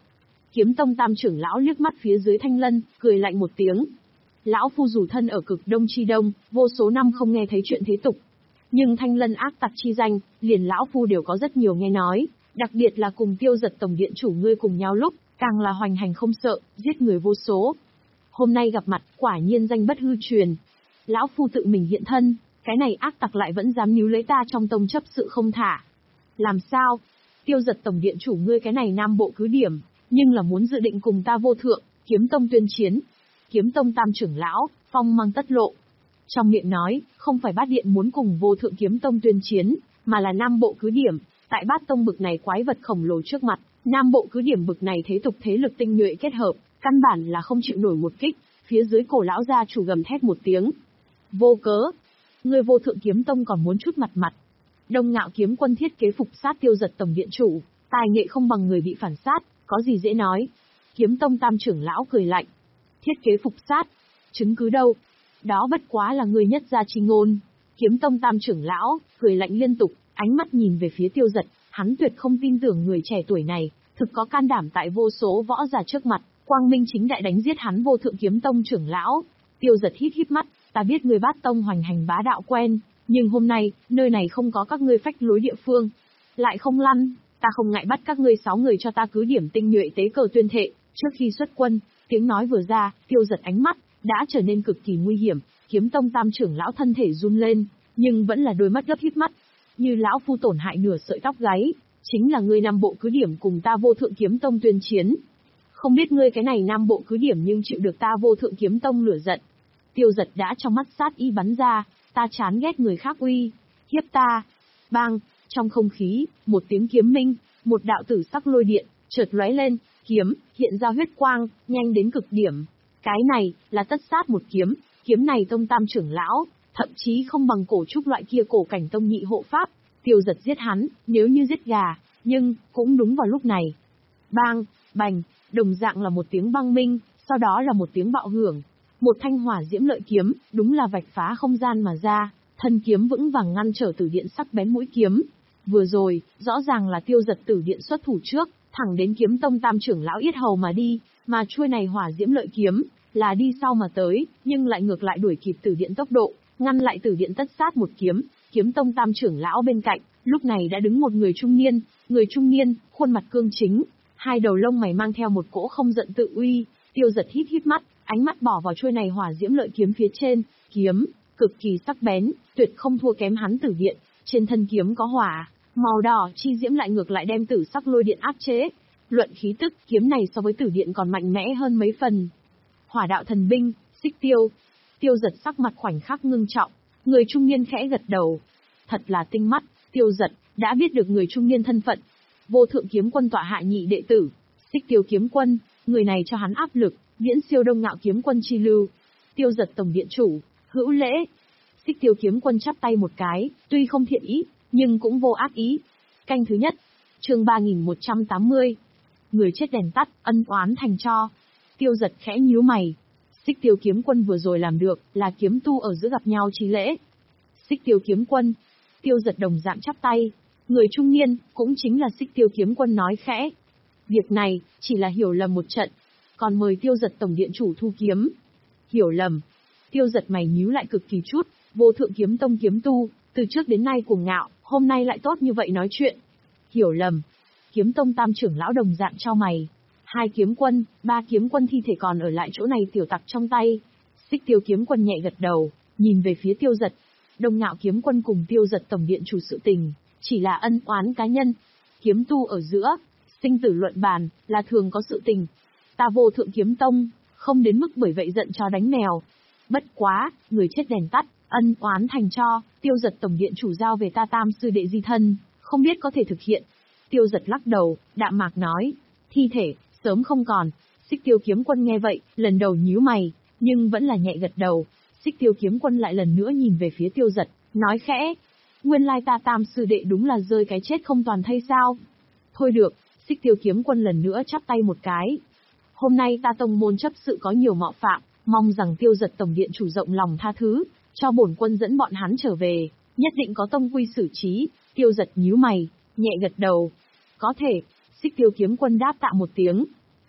Kiếm tông tam trưởng lão liếc mắt phía dưới Thanh Lân, cười lạnh một tiếng. Lão phu dù thân ở cực đông chi đông, vô số năm không nghe thấy chuyện thế tục. Nhưng Thanh Lân ác tặc chi danh, liền lão phu đều có rất nhiều nghe nói, đặc biệt là cùng Tiêu Giật tổng điện chủ ngươi cùng nhau lúc, càng là hoành hành không sợ, giết người vô số. Hôm nay gặp mặt, quả nhiên danh bất hư truyền. Lão phu tự mình hiện thân, cái này ác tặc lại vẫn dám níu lấy ta trong tông chấp sự không thả. Làm sao? Tiêu Giật tổng điện chủ ngươi cái này nam bộ cứ điểm, nhưng là muốn dự định cùng ta vô thượng, kiếm tông tuyên chiến. Kiếm tông tam trưởng lão, phong mang tất lộ. Trong miệng nói, không phải bát điện muốn cùng vô thượng kiếm tông tuyên chiến, mà là nam bộ cứ điểm, tại bát tông bực này quái vật khổng lồ trước mặt, nam bộ cứ điểm bực này thế tục thế lực tinh nhuệ kết hợp, căn bản là không chịu nổi một kích, phía dưới cổ lão gia chủ gầm thét một tiếng. Vô cớ, ngươi vô thượng kiếm tông còn muốn chút mặt mặt. Đông Ngạo kiếm quân thiết kế phục sát Tiêu Giật tổng điện chủ, tài nghệ không bằng người bị phản sát, có gì dễ nói. Kiếm tông tam trưởng lão cười lạnh. Thiết kế phục sát, chứng cứ đâu? Đó bất quá là người nhất gia chi ngôn. Kiếm tông tam trưởng lão, cười lạnh liên tục, ánh mắt nhìn về phía Tiêu Giật, hắn tuyệt không tin tưởng người trẻ tuổi này, thực có can đảm tại vô số võ giả trước mặt, quang minh chính đại đánh giết hắn vô thượng kiếm tông trưởng lão. Tiêu Giật hít hít mắt, ta biết người bát tông hoành hành bá đạo quen, nhưng hôm nay, nơi này không có các ngươi phách lối địa phương. Lại không lăn, ta không ngại bắt các ngươi sáu người cho ta cứ điểm tinh nhuệ tế cờ tuyên thệ, trước khi xuất quân. Tiếng nói vừa ra, Tiêu Giật ánh mắt đã trở nên cực kỳ nguy hiểm, kiếm tông tam trưởng lão thân thể run lên, nhưng vẫn là đôi mắt gấp hít mắt. Như lão phu tổn hại nửa sợi tóc gáy, chính là ngươi nam bộ cứ điểm cùng ta vô thượng kiếm tông tuyên chiến. Không biết ngươi cái này nam bộ cứ điểm nhưng chịu được ta vô thượng kiếm tông lửa giận. Tiêu Giật đã trong mắt sát y bắn ra, ta chán ghét người khác uy hiếp ta. Bang, trong không khí, một tiếng kiếm minh, một đạo tử sắc lôi điện chợt lóe lên, kiếm hiện ra huyết quang, nhanh đến cực điểm. Cái này là tất sát một kiếm, kiếm này tông tam trưởng lão, thậm chí không bằng cổ trúc loại kia cổ cảnh tông nhị hộ pháp. Tiêu Giật giết hắn, nếu như giết gà, nhưng cũng đúng vào lúc này. Bang, bành, đồng dạng là một tiếng băng minh, sau đó là một tiếng bạo hưởng. Một thanh hỏa diễm lợi kiếm, đúng là vạch phá không gian mà ra, thân kiếm vững vàng ngăn trở Tử Điện sắc bén mũi kiếm. Vừa rồi, rõ ràng là Tiêu Giật Tử Điện xuất thủ trước, thẳng đến kiếm tông tam trưởng lão yết hầu mà đi, mà chuôi này hỏa diễm lợi kiếm là đi sau mà tới, nhưng lại ngược lại đuổi kịp Tử Điện tốc độ, ngăn lại Tử Điện tất sát một kiếm. Kiếm tông tam trưởng lão bên cạnh, lúc này đã đứng một người trung niên, người trung niên, khuôn mặt cương chính, hai đầu lông mày mang theo một cỗ không giận tự uy. Tiêu Giật hít hít mắt, ánh mắt bỏ vào chuôi này hỏa diễm lợi kiếm phía trên, kiếm cực kỳ sắc bén, tuyệt không thua kém hắn Tử Điện, trên thân kiếm có hỏa, màu đỏ chi diễm lại ngược lại đem tử sắc lôi điện áp chế. Luận khí tức, kiếm này so với Tử Điện còn mạnh mẽ hơn mấy phần. Hỏa đạo thần binh, Xích Tiêu. Tiêu Giật sắc mặt khoảnh khắc ngưng trọng, người trung niên khẽ gật đầu. Thật là tinh mắt, Tiêu Giật đã biết được người trung niên thân phận. Vô thượng kiếm quân tọa hạ nhị đệ tử, Xích Tiêu kiếm quân, người này cho hắn áp lực, viễn siêu Đông Ngạo kiếm quân chi lưu. Tiêu Giật tổng điện chủ, hữu lễ. Xích Tiêu kiếm quân chắp tay một cái, tuy không thiện ý, nhưng cũng vô ác ý. Canh thứ nhất, chương ba nghìn một trăm tám mươi. Người chết đèn tắt, ân oán thành tro. Tiêu Giật khẽ nhíu mày. Xích Tiêu kiếm quân vừa rồi làm được, là kiếm tu ở giữa gặp nhau trí lễ. Xích Tiêu kiếm quân. Tiêu Giật đồng dạng chắp tay. Người trung niên, cũng chính là Xích Tiêu kiếm quân nói khẽ. Việc này, chỉ là hiểu lầm một trận. Còn mời Tiêu Giật tổng điện chủ thu kiếm. Hiểu lầm. Tiêu Giật mày nhíu lại cực kỳ chút, vô thượng kiếm tông kiếm tu, từ trước đến nay cuồng ngạo, hôm nay lại tốt như vậy nói chuyện. Hiểu lầm. Kiếm tông tam trưởng lão đồng dạng trao mày. Hai kiếm quân, ba kiếm quân thi thể còn ở lại chỗ này tiểu tặc trong tay. Xích Tiêu kiếm quân nhẹ gật đầu, nhìn về phía Tiêu Giật. Đông Ngạo kiếm quân cùng Tiêu Giật tổng điện chủ sự tình, chỉ là ân oán cá nhân. Kiếm tu ở giữa, sinh tử luận bàn, là thường có sự tình. Ta vô thượng kiếm tông, không đến mức bởi vậy giận chó đánh mèo. Bất quá, người chết đèn tắt, ân oán thành cho, Tiêu Giật tổng điện chủ giao về ta tam sư đệ di thân, không biết có thể thực hiện. Tiêu Giật lắc đầu, đạm mạc nói, thi thể, sớm không còn. Xích Tiêu kiếm quân nghe vậy, lần đầu nhíu mày, nhưng vẫn là nhẹ gật đầu. Xích Tiêu kiếm quân lại lần nữa nhìn về phía Tiêu Giật, nói khẽ, nguyên lai ta tam sư đệ đúng là rơi cái chết không toàn thây sao. Thôi được, Xích Tiêu kiếm quân lần nữa chắp tay một cái. Hôm nay ta tông môn chấp sự có nhiều mạo phạm, mong rằng Tiêu Giật tổng điện chủ rộng lòng tha thứ, cho bổn quân dẫn bọn hắn trở về, nhất định có tông quy xử trí. Tiêu Giật nhíu mày, nhẹ gật đầu. Có thể. Xích Tiêu kiếm quân đáp tạ một tiếng.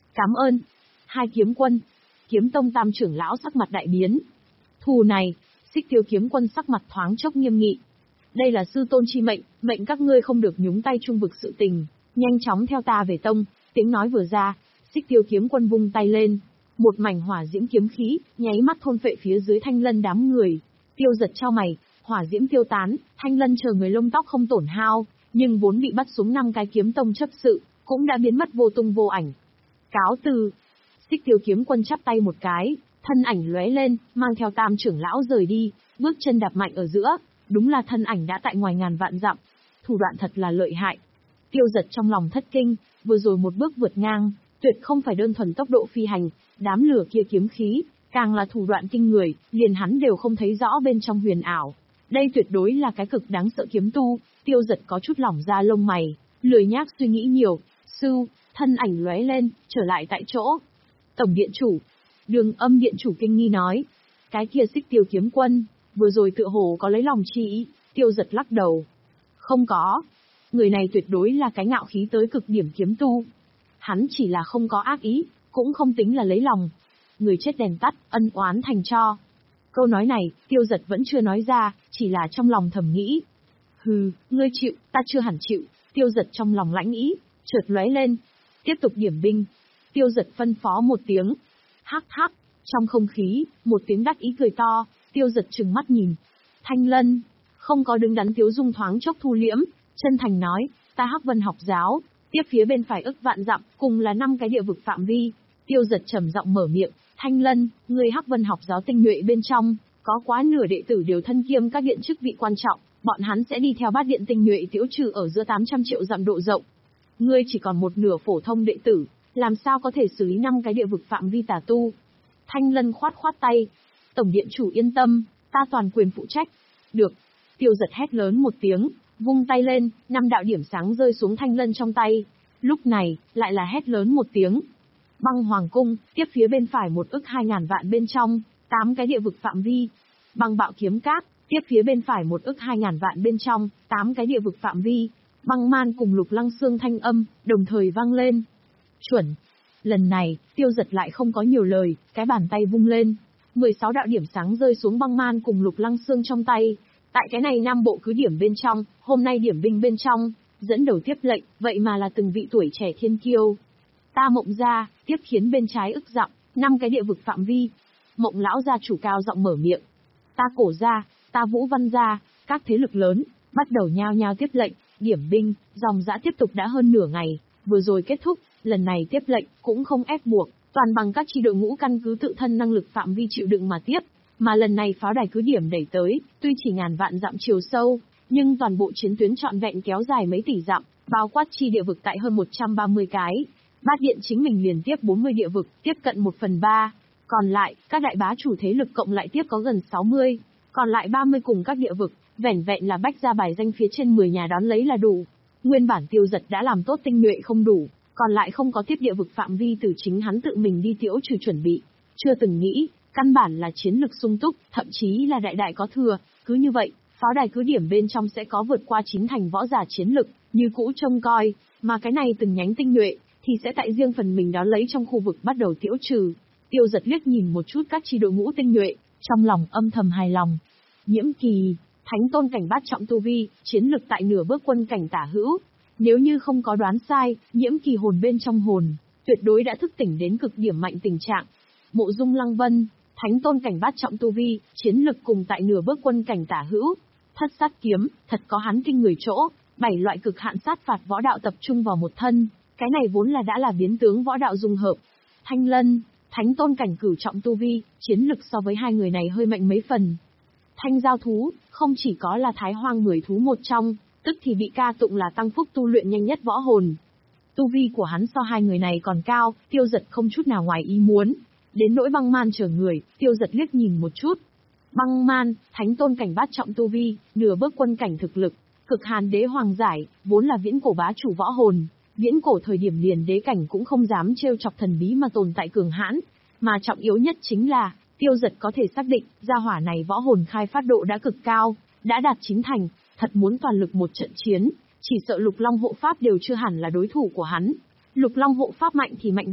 Cảm ơn. Hai kiếm quân. Kiếm tông tam trưởng lão sắc mặt đại biến. Thù này, Xích Tiêu kiếm quân sắc mặt thoáng chốc nghiêm nghị. Đây là sư tôn chi mệnh, mệnh các ngươi không được nhúng tay trung vực sự tình, nhanh chóng theo ta về tông. Tiếng nói vừa ra, Xích Tiêu kiếm quân vung tay lên, một mảnh hỏa diễm kiếm khí, nháy mắt thôn phệ phía dưới Thanh Lân đám người. Tiêu Giật chau mày, hỏa diễm tiêu tán, Thanh Lân chờ người lông tóc không tổn hao, nhưng vốn bị bắt xuống năm cái kiếm tông chấp sự, cũng đã biến mất vô tung vô ảnh. Cáo từ. Xích Tiêu kiếm quân chắp tay một cái, thân ảnh lóe lên, mang theo tam trưởng lão rời đi, bước chân đạp mạnh ở giữa, đúng là thân ảnh đã tại ngoài ngàn vạn dặm. Thủ đoạn thật là lợi hại. Tiêu Giật trong lòng thất kinh, vừa rồi một bước vượt ngang, tuyệt không phải đơn thuần tốc độ phi hành, đám lửa kia kiếm khí, càng là thủ đoạn kinh người, liền hắn đều không thấy rõ bên trong huyền ảo. Đây tuyệt đối là cái cực đáng sợ kiếm tu. Tiêu Giật có chút lỏng ra lông mày, lười nhác suy nghĩ nhiều. Sư, thân ảnh lóe lên, trở lại tại chỗ. Tổng điện chủ. Đường Âm điện chủ kinh nghi nói. Cái kia Xích Tiêu kiếm quân, vừa rồi tựa hồ có lấy lòng chi ý. Tiêu Giật lắc đầu. Không có. Người này tuyệt đối là cái ngạo khí tới cực điểm kiếm tu. Hắn chỉ là không có ác ý, cũng không tính là lấy lòng. Người chết đèn tắt, ân oán thành cho. Câu nói này, Tiêu Giật vẫn chưa nói ra, chỉ là trong lòng thầm nghĩ. Hừ, ngươi chịu, ta chưa hẳn chịu. Tiêu Giật trong lòng lãnh ý, chợt lóe lên. Tiếp tục điểm binh. Tiêu Giật phân phó một tiếng. Hắc hắc, trong không khí, một tiếng đắc ý cười to. Tiêu Giật trừng mắt nhìn. Thanh Lân, không có đứng đắn Tiếu Dung thoáng chốc thu liễm, chân thành nói, ta Hắc Vân học giáo, tiếp phía bên phải ức vạn dặm, cùng là năm cái địa vực phạm vi. Tiêu Giật trầm giọng mở miệng, Thanh Lân, người Hắc Vân học giáo tinh nhuệ bên trong, có quá nửa đệ tử đều thân kiêm các điện chức vị quan trọng, bọn hắn sẽ đi theo bát điện tinh nhuệ tiễu trừ ở giữa tám trăm triệu dặm độ rộng. Ngươi chỉ còn một nửa phổ thông đệ tử, làm sao có thể xử lý năm cái địa vực phạm vi tà tu? Thanh Lân khoát khoát tay, tổng điện chủ yên tâm, ta toàn quyền phụ trách. Được. Tiêu Giật hét lớn một tiếng, vung tay lên, năm đạo điểm sáng rơi xuống Thanh Lân trong tay. Lúc này, lại là hét lớn một tiếng. Băng Hoàng Cung, tiếp phía bên phải một ức hai ngàn vạn bên trong, tám cái địa vực phạm vi. Băng Bạo Kiếm Cát, tiếp phía bên phải một ức hai ngàn vạn bên trong, tám cái địa vực phạm vi. Băng Man cùng Lục Lăng Xương thanh âm, đồng thời vang lên. Chuẩn. Lần này, Tiêu Giật lại không có nhiều lời, cái bàn tay vung lên. mười sáu đạo điểm sáng rơi xuống Băng Man cùng Lục Lăng Xương trong tay. Tại cái này năm bộ cứ điểm bên trong, hôm nay điểm binh bên trong, dẫn đầu tiếp lệnh, vậy mà là từng vị tuổi trẻ thiên kiêu. Ta Mộng gia, tiếp khiến bên trái ức dặm, năm cái địa vực phạm vi. Mộng lão gia chủ cao giọng mở miệng. Ta Cổ gia, ta Vũ Văn gia, các thế lực lớn, bắt đầu nhao nhao tiếp lệnh, điểm binh, dòng dã tiếp tục đã hơn nửa ngày, vừa rồi kết thúc, lần này tiếp lệnh, cũng không ép buộc, toàn bằng các chi đội ngũ căn cứ tự thân năng lực phạm vi chịu đựng mà tiếp. Mà lần này pháo đài cứ điểm đẩy tới, tuy chỉ ngàn vạn dặm chiều sâu, nhưng toàn bộ chiến tuyến trọn vẹn kéo dài mấy tỷ dặm, bao quát chi địa vực tại hơn một trăm ba mươi cái. Bát điện chính mình liền tiếp bốn mươi địa vực, tiếp cận một phần ba. Còn lại, các đại bá chủ thế lực cộng lại tiếp có gần sáu mươi. Còn lại ba mươi cùng các địa vực, vẻn vẹn là bách ra bài danh phía trên mười nhà đón lấy là đủ. Nguyên bản Tiêu Giật đã làm tốt tinh nhuệ không đủ, còn lại không có tiếp địa vực phạm vi từ chính hắn tự mình đi tiễu trừ chuẩn bị. Chưa từng nghĩ, căn bản là chiến lực sung túc, thậm chí là đại đại có thừa. Cứ như vậy, pháo đài cứ điểm bên trong sẽ có vượt qua chín thành võ giả chiến lực, như cũ trông coi, mà cái này từng nhánh tinh nhuệ, thì sẽ tại riêng phần mình đón lấy trong khu vực bắt đầu tiễu trừ. Tiêu Giật liếc nhìn một chút các chi đội ngũ tinh nhuệ, trong lòng âm thầm hài lòng. Nhiễm Kỳ, Thánh Tôn cảnh bát trọng tu vi, chiến lực tại nửa bước quân cảnh tả hữu. Nếu như không có đoán sai, Nhiễm Kỳ hồn bên trong hồn, tuyệt đối đã thức tỉnh đến cực điểm mạnh tình trạng. Mộ Dung Lăng Vân, Thánh Tôn cảnh bát trọng tu vi, chiến lực cùng tại nửa bước quân cảnh tả hữu. Thất sát kiếm, thật có hắn kinh người chỗ, bảy loại cực hạn sát phạt võ đạo tập trung vào một thân, cái này vốn là đã là biến tướng võ đạo dung hợp. Thanh Lân, Thánh Tôn cảnh cửu trọng tu vi, chiến lực so với hai người này hơi mạnh mấy phần. Thanh Giao Thú, không chỉ có là Thái Hoang mười thú một trong, tức thì bị ca tụng là tăng phúc tu luyện nhanh nhất võ hồn. Tu vi của hắn so hai người này còn cao, Tiêu Giật không chút nào ngoài ý muốn. Đến nỗi Băng Man chờ người, Tiêu Giật liếc nhìn một chút. Băng Man, Thánh Tôn cảnh bát trọng tu vi, nửa bước quân cảnh thực lực, cực hàn đế hoàng giải, vốn là viễn cổ bá chủ võ hồn. Viễn cổ thời điểm liền đế cảnh cũng không dám trêu chọc thần bí mà tồn tại cường hãn. Mà trọng yếu nhất chính là, Tiêu Giật có thể xác định, gia hỏa này võ hồn khai phát độ đã cực cao, đã đạt chín thành, thật muốn toàn lực một trận chiến, chỉ sợ Lục Long hộ pháp đều chưa hẳn là đối thủ của hắn. Lục Long hộ pháp mạnh thì mạnh vậy,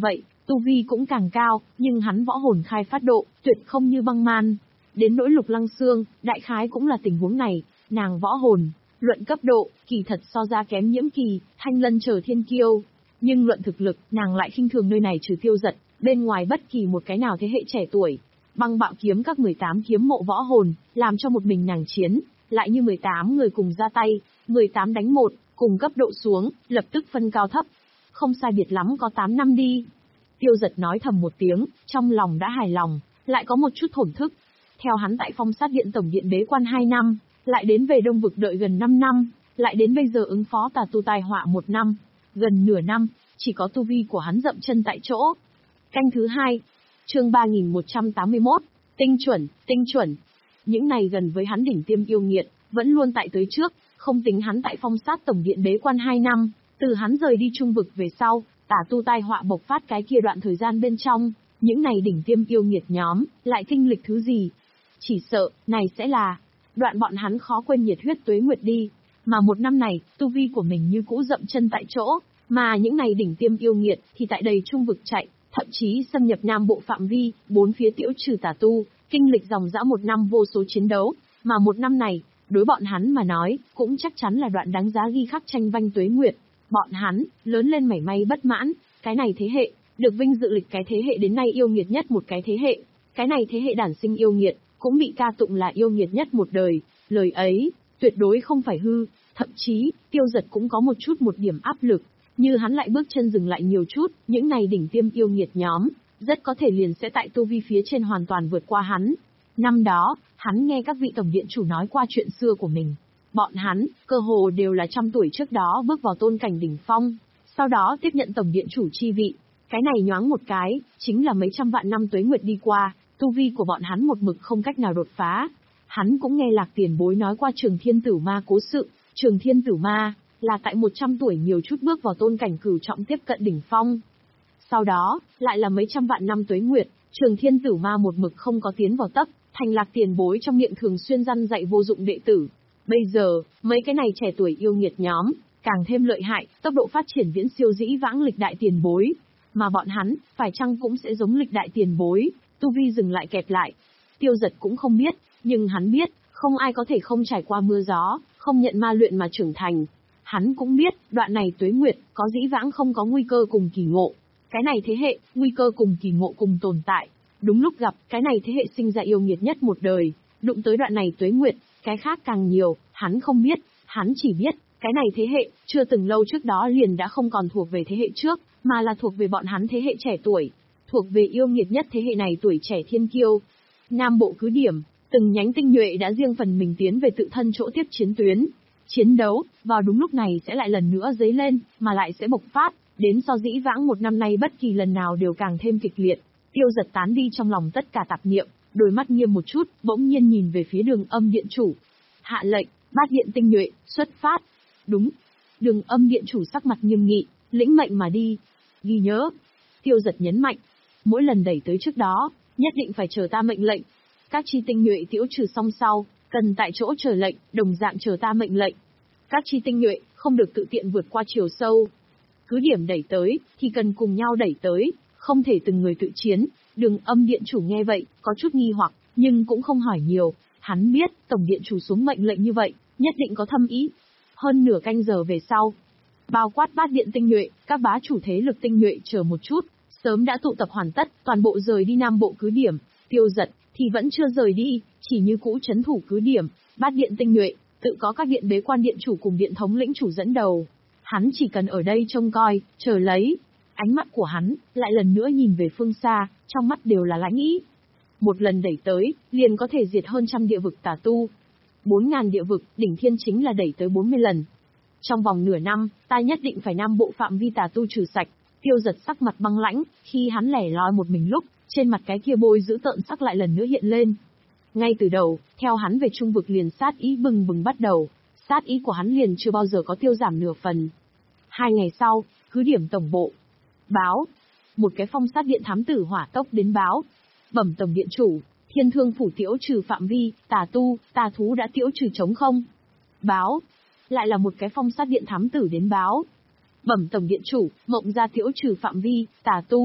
Tu vi cũng càng cao, nhưng hắn võ hồn khai phát độ, tuyệt không như băng man. Đến nỗi Lục Lăng Xương, đại khái cũng là tình huống này, nàng võ hồn, luận cấp độ, kỳ thật so ra kém Nhiễm Kỳ, Thanh Lân chờ thiên kiêu. Nhưng luận thực lực, nàng lại khinh thường nơi này trừ Tiêu Dật, bên ngoài bất kỳ một cái nào thế hệ trẻ tuổi. Băng Bạo kiếm các mười tám kiếm mộ võ hồn, làm cho một mình nàng chiến, lại như mười tám người cùng ra tay, mười tám đánh một, cùng cấp độ xuống, lập tức phân cao thấp. Không sai biệt lắm có tám năm đi. Tiêu Dật nói thầm một tiếng, trong lòng đã hài lòng, lại có một chút thổn thức. Theo hắn tại Phong Sát Điện tổng điện bế quan hai năm, lại đến về Đông Vực đợi gần năm năm, lại đến bây giờ ứng phó tà tu tai họa một năm, gần nửa năm, chỉ có tu vi của hắn dậm chân tại chỗ. Canh thứ hai, chương ba nghìn một trăm tám mươi mốt, tinh chuẩn, tinh chuẩn. Những này gần với hắn đỉnh tiêm yêu nghiệt, vẫn luôn tại tới trước, không tính hắn tại Phong Sát tổng điện bế quan hai năm, từ hắn rời đi Trung Vực về sau, tà tu tai họa bộc phát cái kia đoạn thời gian bên trong, những này đỉnh tiêm yêu nghiệt nhóm, lại kinh lịch thứ gì? Chỉ sợ, này sẽ là đoạn bọn hắn khó quên nhiệt huyết tuế nguyệt đi, mà một năm này, tu vi của mình như cũ dậm chân tại chỗ, mà những này đỉnh tiêm yêu nghiệt thì tại đầy Trung Vực chạy, thậm chí xâm nhập Nam Bộ phạm vi, bốn phía tiễu trừ tà tu, kinh lịch dòng dã một năm vô số chiến đấu, mà một năm này, đối bọn hắn mà nói, cũng chắc chắn là đoạn đáng giá ghi khắc tranh vanh tuế nguyệt. Bọn hắn, lớn lên mảy may bất mãn, cái này thế hệ, được vinh dự lịch cái thế hệ đến nay yêu nghiệt nhất một cái thế hệ, cái này thế hệ đản sinh yêu nghiệt, cũng bị ca tụng là yêu nghiệt nhất một đời, lời ấy, tuyệt đối không phải hư, thậm chí, Tiêu Dật cũng có một chút một điểm áp lực, như hắn lại bước chân dừng lại nhiều chút, những này đỉnh tiêm yêu nghiệt nhóm, rất có thể liền sẽ tại tu vi phía trên hoàn toàn vượt qua hắn. Năm đó, hắn nghe các vị tổng điện chủ nói qua chuyện xưa của mình. Bọn hắn, cơ hồ đều là trăm tuổi trước đó bước vào tôn cảnh đỉnh phong, sau đó tiếp nhận tổng điện chủ chi vị. Cái này nhoáng một cái, chính là mấy trăm vạn năm tuế nguyệt đi qua, tu vi của bọn hắn một mực không cách nào đột phá. Hắn cũng nghe Lạc Tiền Bối nói qua Trường Thiên Tử Ma cố sự, Trường Thiên Tử Ma là tại một trăm tuổi nhiều chút bước vào tôn cảnh cửu trọng tiếp cận đỉnh phong. Sau đó, lại là mấy trăm vạn năm tuế nguyệt, Trường Thiên Tử Ma một mực không có tiến vào tấp, thành Lạc Tiền Bối trong miệng thường xuyên răn dạy vô dụng đệ tử. Bây giờ, mấy cái này trẻ tuổi yêu nghiệt nhóm, càng thêm lợi hại, tốc độ phát triển viễn siêu dĩ vãng lịch đại tiền bối. Mà bọn hắn, phải chăng cũng sẽ giống lịch đại tiền bối, tu vi dừng lại kẹp lại. Tiêu Dật cũng không biết, nhưng hắn biết, không ai có thể không trải qua mưa gió, không nhận ma luyện mà trưởng thành. Hắn cũng biết, đoạn này tuế nguyệt, có dĩ vãng không có nguy cơ cùng kỳ ngộ. Cái này thế hệ, nguy cơ cùng kỳ ngộ cùng tồn tại. Đúng lúc gặp, cái này thế hệ sinh ra yêu nghiệt nhất một đời, đụng tới đoạn này tuế nguyệt, cái khác càng nhiều, hắn không biết, hắn chỉ biết, cái này thế hệ, chưa từng lâu trước đó liền đã không còn thuộc về thế hệ trước, mà là thuộc về bọn hắn thế hệ trẻ tuổi, thuộc về yêu nghiệt nhất thế hệ này tuổi trẻ thiên kiêu. Nam Bộ cứ điểm, từng nhánh tinh nhuệ đã riêng phần mình tiến về tự thân chỗ tiếp chiến tuyến. Chiến đấu, vào đúng lúc này sẽ lại lần nữa dấy lên, mà lại sẽ bộc phát, đến so dĩ vãng một năm nay bất kỳ lần nào đều càng thêm kịch liệt. Tiêu Dật tán đi trong lòng tất cả tạp niệm, đôi mắt nghiêm một chút, bỗng nhiên nhìn về phía Đường Âm điện chủ. Hạ lệnh, Bát điện tinh nhuệ, xuất phát. Đúng. Đường Âm điện chủ sắc mặt nghiêm nghị, lĩnh mệnh mà đi. Ghi nhớ. Tiêu Dật nhấn mạnh. Mỗi lần đẩy tới trước đó, nhất định phải chờ ta mệnh lệnh. Các chi tinh nhuệ tiễu trừ xong sau, cần tại chỗ chờ lệnh, đồng dạng chờ ta mệnh lệnh. Các chi tinh nhuệ, không được tự tiện vượt qua chiều sâu. Cứ điểm đẩy tới, thì cần cùng nhau đẩy tới, không thể từng người tự chiến. Đường Âm điện chủ nghe vậy, có chút nghi hoặc, nhưng cũng không hỏi nhiều. Hắn biết, tổng điện chủ xuống mệnh lệnh như vậy, nhất định có thâm ý. Hơn nửa canh giờ về sau, bao quát Bát điện tinh nhuệ, các bá chủ thế lực tinh nhuệ chờ một chút, sớm đã tụ tập hoàn tất, toàn bộ rời đi Nam Bộ cứ điểm. Tiêu Dật thì vẫn chưa rời đi, chỉ như cũ trấn thủ cứ điểm. Bát điện tinh nhuệ, tự có các điện bế quan điện chủ cùng điện thống lĩnh chủ dẫn đầu. Hắn chỉ cần ở đây trông coi, chờ lấy. Ánh mắt của hắn lại lần nữa nhìn về phương xa, trong mắt đều là lãnh ý. Một lần đẩy tới, liền có thể diệt hơn trăm địa vực tà tu. Bốn ngàn địa vực, đỉnh thiên chính là đẩy tới bốn mươi lần. Trong vòng nửa năm, ta nhất định phải Nam Bộ phạm vi tà tu trừ sạch. Tiêu Dật sắc mặt băng lãnh, khi hắn lẻ loi một mình lúc, trên mặt cái kia bôi dữ tợn sắc lại lần nữa hiện lên. Ngay từ đầu, theo hắn về Trung Vực liền sát ý bừng bừng bắt đầu, sát ý của hắn liền chưa bao giờ có tiêu giảm nửa phần. Hai ngày sau, cứ điểm tổng bộ. Báo. Một cái Phong Sát điện thám tử hỏa tốc đến báo. Bẩm tổng điện chủ, Thiên Thương phủ tiễu trừ phạm vi, tà tu, tà thú đã tiễu trừ trống không. Báo. Lại là một cái Phong Sát điện thám tử đến báo. Bẩm tổng điện chủ, Mộng gia tiễu trừ phạm vi, tà tu,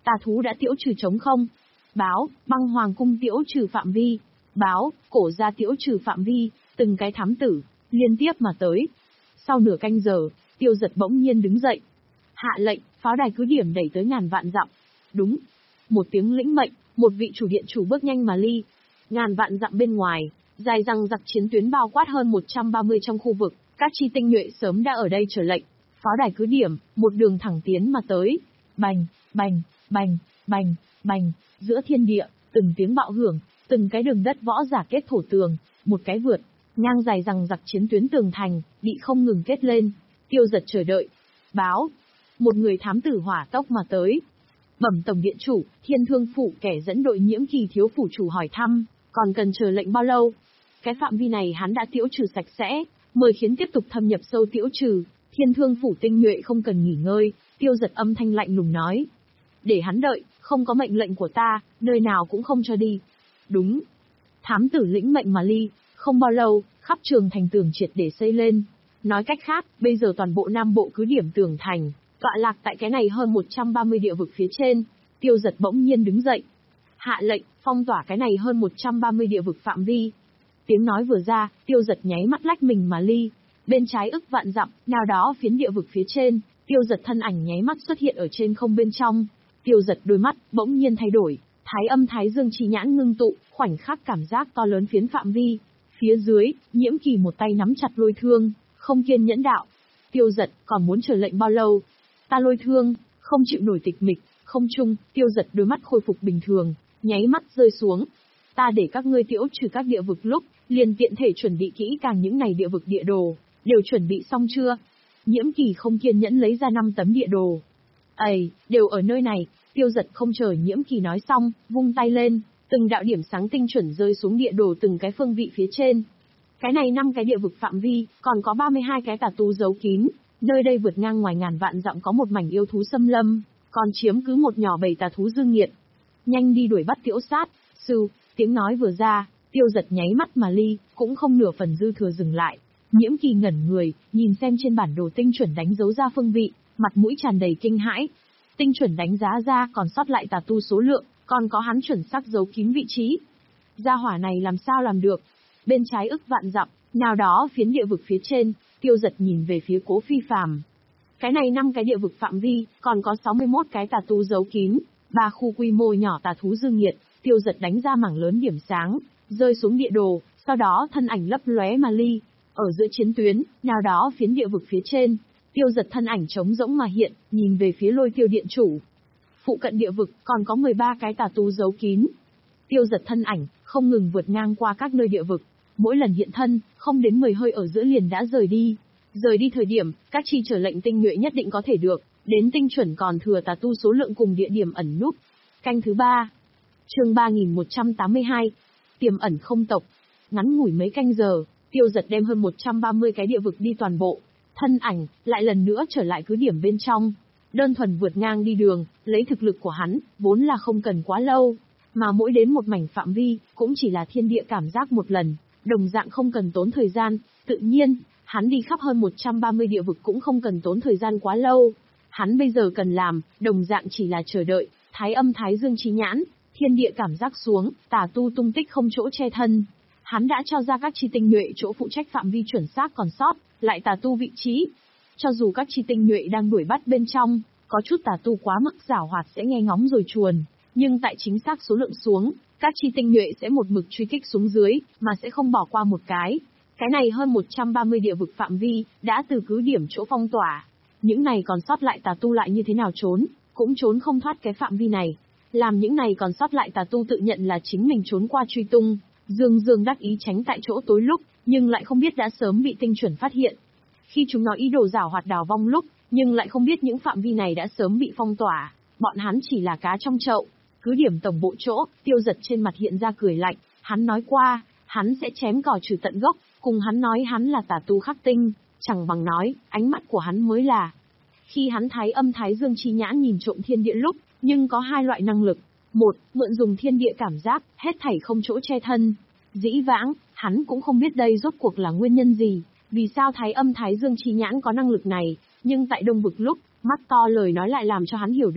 Tà thú đã tiễu trừ trống không. Báo, băng hoàng cung tiễu trừ phạm vi. Báo, cổ gia tiễu trừ phạm vi, từng cái thám tử, liên tiếp mà tới. Sau nửa canh giờ, Tiêu Giật bỗng nhiên đứng dậy. Hạ lệnh, pháo đài cứ điểm đẩy tới ngàn vạn dặm. Đúng. Một tiếng lĩnh mệnh, một vị chủ điện chủ bước nhanh mà ly. Ngàn vạn dặm bên ngoài, dài răng giặc chiến tuyến bao quát hơn một trăm ba mươi trong khu vực, các chi tinh nhuệ sớm đã ở đây chờ lệnh. Pháo đài cứ điểm, một đường thẳng tiến mà tới. Bành, bành, bành, bành, bành, giữa thiên địa, từng tiếng bạo hưởng, từng cái đường đất võ giả kết thổ tường, một cái vượt, ngang dài rằng giặc chiến tuyến tường thành, bị không ngừng kết lên. Tiêu Giật chờ đợi. Báo. Một người thám tử hỏa tốc mà tới. Bẩm tổng điện chủ, Thiên Thương phủ kẻ dẫn đội Nhiễm Kỳ thiếu phủ chủ hỏi thăm, còn cần chờ lệnh bao lâu? Cái phạm vi này hắn đã tiễu trừ sạch sẽ, mời khiến tiếp tục thâm nhập sâu tiễu trừ. Thiên Thương phủ tinh nhuệ không cần nghỉ ngơi. Tiêu Giật âm thanh lạnh lùng nói. Để hắn đợi, không có mệnh lệnh của ta, nơi nào cũng không cho đi. Đúng. Thám tử lĩnh mệnh mà ly, không bao lâu, khắp trường thành tường triệt để xây lên. Nói cách khác, bây giờ toàn bộ Nam Bộ cứ điểm tường thành, tọa lạc tại cái này hơn một trăm ba mươi địa vực phía trên. Tiêu Giật bỗng nhiên đứng dậy. Hạ lệnh, phong tỏa cái này hơn một trăm ba mươi địa vực phạm vi. Tiếng nói vừa ra, Tiêu Giật nháy mắt lách mình mà ly. Bên trái ức vạn dặm, nào đó phiến địa vực phía trên, Tiêu Giật thân ảnh nháy mắt xuất hiện ở trên không bên trong. Tiêu Giật đôi mắt, bỗng nhiên thay đổi, thái âm thái dương chi nhãn ngưng tụ, khoảnh khắc cảm giác to lớn phiến phạm vi. Phía dưới, Nhiễm Kỳ một tay nắm chặt lôi thương, không kiên nhẫn đạo. Tiêu Giật, còn muốn chờ lệnh bao lâu? Ta lôi thương, không chịu nổi tịch mịch, không chung. Tiêu Giật đôi mắt khôi phục bình thường, nháy mắt rơi xuống. Ta để các ngươi tiễu trừ các địa vực lúc, liền tiện thể chuẩn bị kỹ càng những này địa vực địa đồ, đều chuẩn bị xong chưa? Nhiễm Kỳ không kiên nhẫn lấy ra năm tấm địa đồ. Ây, đều ở nơi này. Tiêu Giật không chờ Nhiễm Kỳ nói xong, vung tay lên, từng đạo điểm sáng tinh chuẩn rơi xuống địa đồ từng cái phương vị phía trên. Cái này năm cái địa vực phạm vi, còn có ba mươi hai cái tà tu giấu kín. Nơi đây vượt ngang ngoài ngàn vạn dặm có một mảnh yêu thú xâm lâm, còn chiếm cứ một nhỏ bầy tà thú dương nghiệt. Nhanh đi đuổi bắt tiễu sát. Sư, tiếng nói vừa ra, Tiêu Giật nháy mắt mà ly, cũng không nửa phần dư thừa dừng lại. Nhiễm Kỳ ngẩn người, nhìn xem trên bản đồ tinh chuẩn đánh dấu ra phương vị, mặt mũi tràn đầy kinh hãi. Tinh chuẩn đánh giá ra còn sót lại tà tu số lượng, còn có hắn chuẩn xác giấu kín vị trí. Gia hỏa này làm sao làm được? Bên trái ức vạn dặm, nào đó phiến địa vực phía trên, Tiêu Giật nhìn về phía Cố Phi Phàm. Cái này năm cái địa vực phạm vi, còn có sáu mươi mốt cái tà tu giấu kín, ba khu quy mô nhỏ tà thú dương nghiệt. Tiêu Giật đánh ra mảng lớn điểm sáng, rơi xuống địa đồ, sau đó thân ảnh lấp lóe mà ly. Ở giữa chiến tuyến, nào đó phiến địa vực phía trên, Tiêu Giật thân ảnh trống rỗng mà hiện, nhìn về phía Lôi Tiêu điện chủ. Phụ cận địa vực còn có mười ba cái tà tu giấu kín. Tiêu Giật thân ảnh không ngừng vượt ngang qua các nơi địa vực, mỗi lần hiện thân, không đến mười hơi ở giữa liền đã rời đi. Rời đi thời điểm, các chi trở lệnh tinh nhuệ nhất định có thể được, đến tinh chuẩn còn thừa tà tu số lượng cùng địa điểm ẩn núp. Canh thứ ba. Chương ba nghìn một trăm tám mươi hai. Tiềm ẩn không tộc. Ngắn ngủi mấy canh giờ, Tiêu Giật đem hơn một trăm ba mươi cái địa vực đi toàn bộ. Thân ảnh, lại lần nữa trở lại cứ điểm bên trong. Đơn thuần vượt ngang đi đường, lấy thực lực của hắn, vốn là không cần quá lâu. Mà mỗi đến một mảnh phạm vi, cũng chỉ là thiên địa cảm giác một lần, đồng dạng không cần tốn thời gian. Tự nhiên, hắn đi khắp hơn một trăm ba mươi địa vực cũng không cần tốn thời gian quá lâu. Hắn bây giờ cần làm, đồng dạng chỉ là chờ đợi, thái âm thái dương chi nhãn, thiên địa cảm giác xuống, tà tu tung tích không chỗ che thân. Hắn đã cho ra các chi tinh nhuệ chỗ phụ trách phạm vi chuẩn xác còn sót, lại tà tu vị trí. Cho dù các chi tinh nhuệ đang đuổi bắt bên trong, có chút tà tu quá mức giảo hoạt sẽ nghe ngóng rồi chuồn, nhưng tại chính xác số lượng xuống, các chi tinh nhuệ sẽ một mực truy kích xuống dưới, mà sẽ không bỏ qua một cái. Cái này hơn một trăm ba mươi địa vực phạm vi, đã từ cứ điểm chỗ phong tỏa. Những này còn sót lại tà tu lại như thế nào trốn, cũng trốn không thoát cái phạm vi này. Làm những này còn sót lại tà tu tự nhận là chính mình trốn qua truy tung, dương dương đắc ý tránh tại chỗ tối lúc, nhưng lại không biết đã sớm bị tinh chuẩn phát hiện. Khi chúng nó ý đồ giảo hoạt đào vong lúc, nhưng lại không biết những phạm vi này đã sớm bị phong tỏa, bọn hắn chỉ là cá trong chậu. Cứ điểm tổng bộ chỗ, Tiêu Giật trên mặt hiện ra cười lạnh, hắn nói qua, hắn sẽ chém cỏ trừ tận gốc, cùng hắn nói hắn là tà tu khắc tinh, chẳng bằng nói, ánh mắt của hắn mới là. Khi hắn thái âm thái dương chi nhãn nhìn trộm thiên địa lúc, nhưng có hai loại năng lực. Một, mượn dùng thiên địa cảm giác, hết thảy không chỗ che thân. Dĩ vãng, hắn cũng không biết đây rốt cuộc là nguyên nhân gì, vì sao thái âm thái dương chi nhãn có năng lực này, nhưng tại đông vực lúc, mắt to lời nói lại làm cho hắn hiểu được,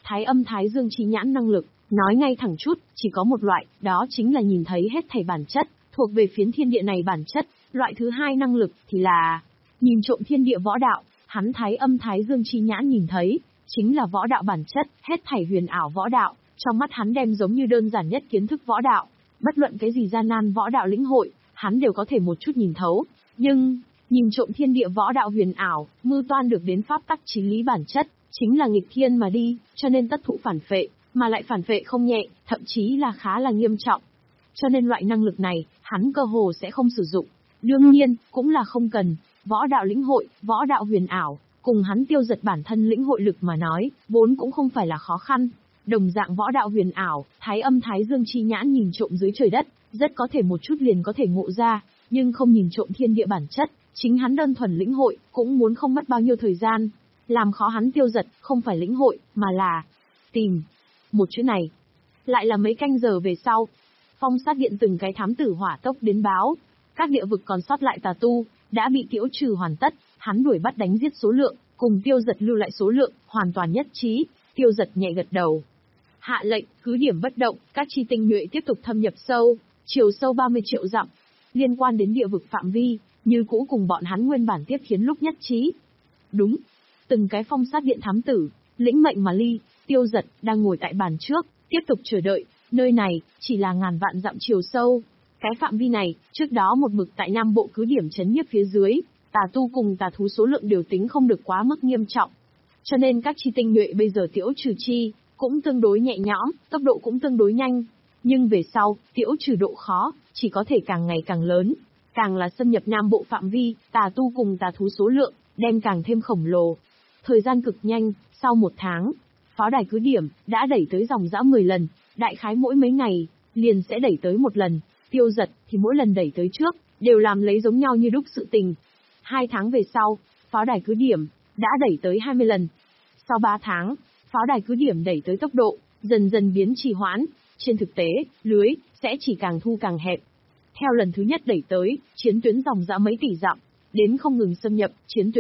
Thái âm thái dương chi nhãn năng lực, nói ngay thẳng chút, chỉ có một loại, đó chính là nhìn thấy hết thảy bản chất, thuộc về phiến thiên địa này bản chất. Loại thứ hai năng lực thì là nhìn trộm thiên địa võ đạo, hắn thái âm thái dương chi nhãn nhìn thấy, chính là võ đạo bản chất, hết thảy huyền ảo võ đạo, trong mắt hắn đem giống như đơn giản nhất kiến thức võ đạo, bất luận cái gì gian nan võ đạo lĩnh hội, hắn đều có thể một chút nhìn thấu, nhưng nhìn trộm thiên địa võ đạo huyền ảo, mưu toan được đến pháp tắc chí lý bản chất, chính là nghịch thiên mà đi, cho nên tất thụ phản phệ, mà lại phản phệ không nhẹ, thậm chí là khá là nghiêm trọng. Cho nên loại năng lực này, hắn cơ hồ sẽ không sử dụng. Đương nhiên, cũng là không cần, võ đạo lĩnh hội, võ đạo huyền ảo, cùng hắn tiêu giật bản thân lĩnh hội lực mà nói, vốn cũng không phải là khó khăn. Đồng dạng võ đạo huyền ảo, thái âm thái dương chi nhãn nhìn trộm dưới trời đất, rất có thể một chút liền có thể ngộ ra, nhưng không nhìn trộm thiên địa bản chất, chính hắn đơn thuần lĩnh hội, cũng muốn không mất bao nhiêu thời gian. Làm khó hắn tiêu giật, không phải lĩnh hội, mà là tìm. Một chữ này, lại là mấy canh giờ về sau. Phong sát điện từng cái thám tử hỏa tốc đến báo, các địa vực còn sót lại tà tu, đã bị tiễu trừ hoàn tất, hắn đuổi bắt đánh giết số lượng, cùng tiêu giật lưu lại số lượng, hoàn toàn nhất trí, tiêu giật nhẹ gật đầu. Hạ lệnh, cứ điểm bất động, các chi tinh nhuệ tiếp tục thâm nhập sâu, chiều sâu ba mươi triệu dặm, liên quan đến địa vực phạm vi, như cũ cùng bọn hắn nguyên bản tiếp khiến lúc nhất trí. Đúng, từng cái phong sát điện thám tử, lĩnh mệnh mà ly, tiêu giật, đang ngồi tại bàn trước, tiếp tục chờ đợi, nơi này, chỉ là ngàn vạn dặm chiều sâu. Cái phạm vi này, trước đó một mực tại Nam Bộ cứ điểm chấn nhiếp phía dưới, tà tu cùng tà thú số lượng điều tính không được quá mức nghiêm trọng. Cho nên các chi tinh nhuệ bây giờ tiễu trừ chi, cũng tương đối nhẹ nhõm, tốc độ cũng tương đối nhanh. Nhưng về sau, tiễu trừ độ khó, chỉ có thể càng ngày càng lớn. Càng là xâm nhập Nam Bộ phạm vi, tà tu cùng tà thú số lượng, đem càng thêm khổng lồ. Thời gian cực nhanh, sau một tháng, pháo đài cứ điểm, đã đẩy tới dòng dã mười lần, đại khái mỗi mấy ngày, liền sẽ đẩy tới một lần. Tiêu giật, thì mỗi lần đẩy tới trước, đều làm lấy giống nhau như đúc sự tình. Hai tháng về sau, pháo đài cứ điểm, đã đẩy tới hai mươi lần. Sau ba tháng, pháo đài cứ điểm đẩy tới tốc độ, dần dần biến trì hoãn. Trên thực tế, lưới, sẽ chỉ càng thu càng hẹp. Theo lần thứ nhất đẩy tới, chiến tuyến dòng dã mấy tỷ dặm, đến không ngừng xâm nhập, chiến tuyến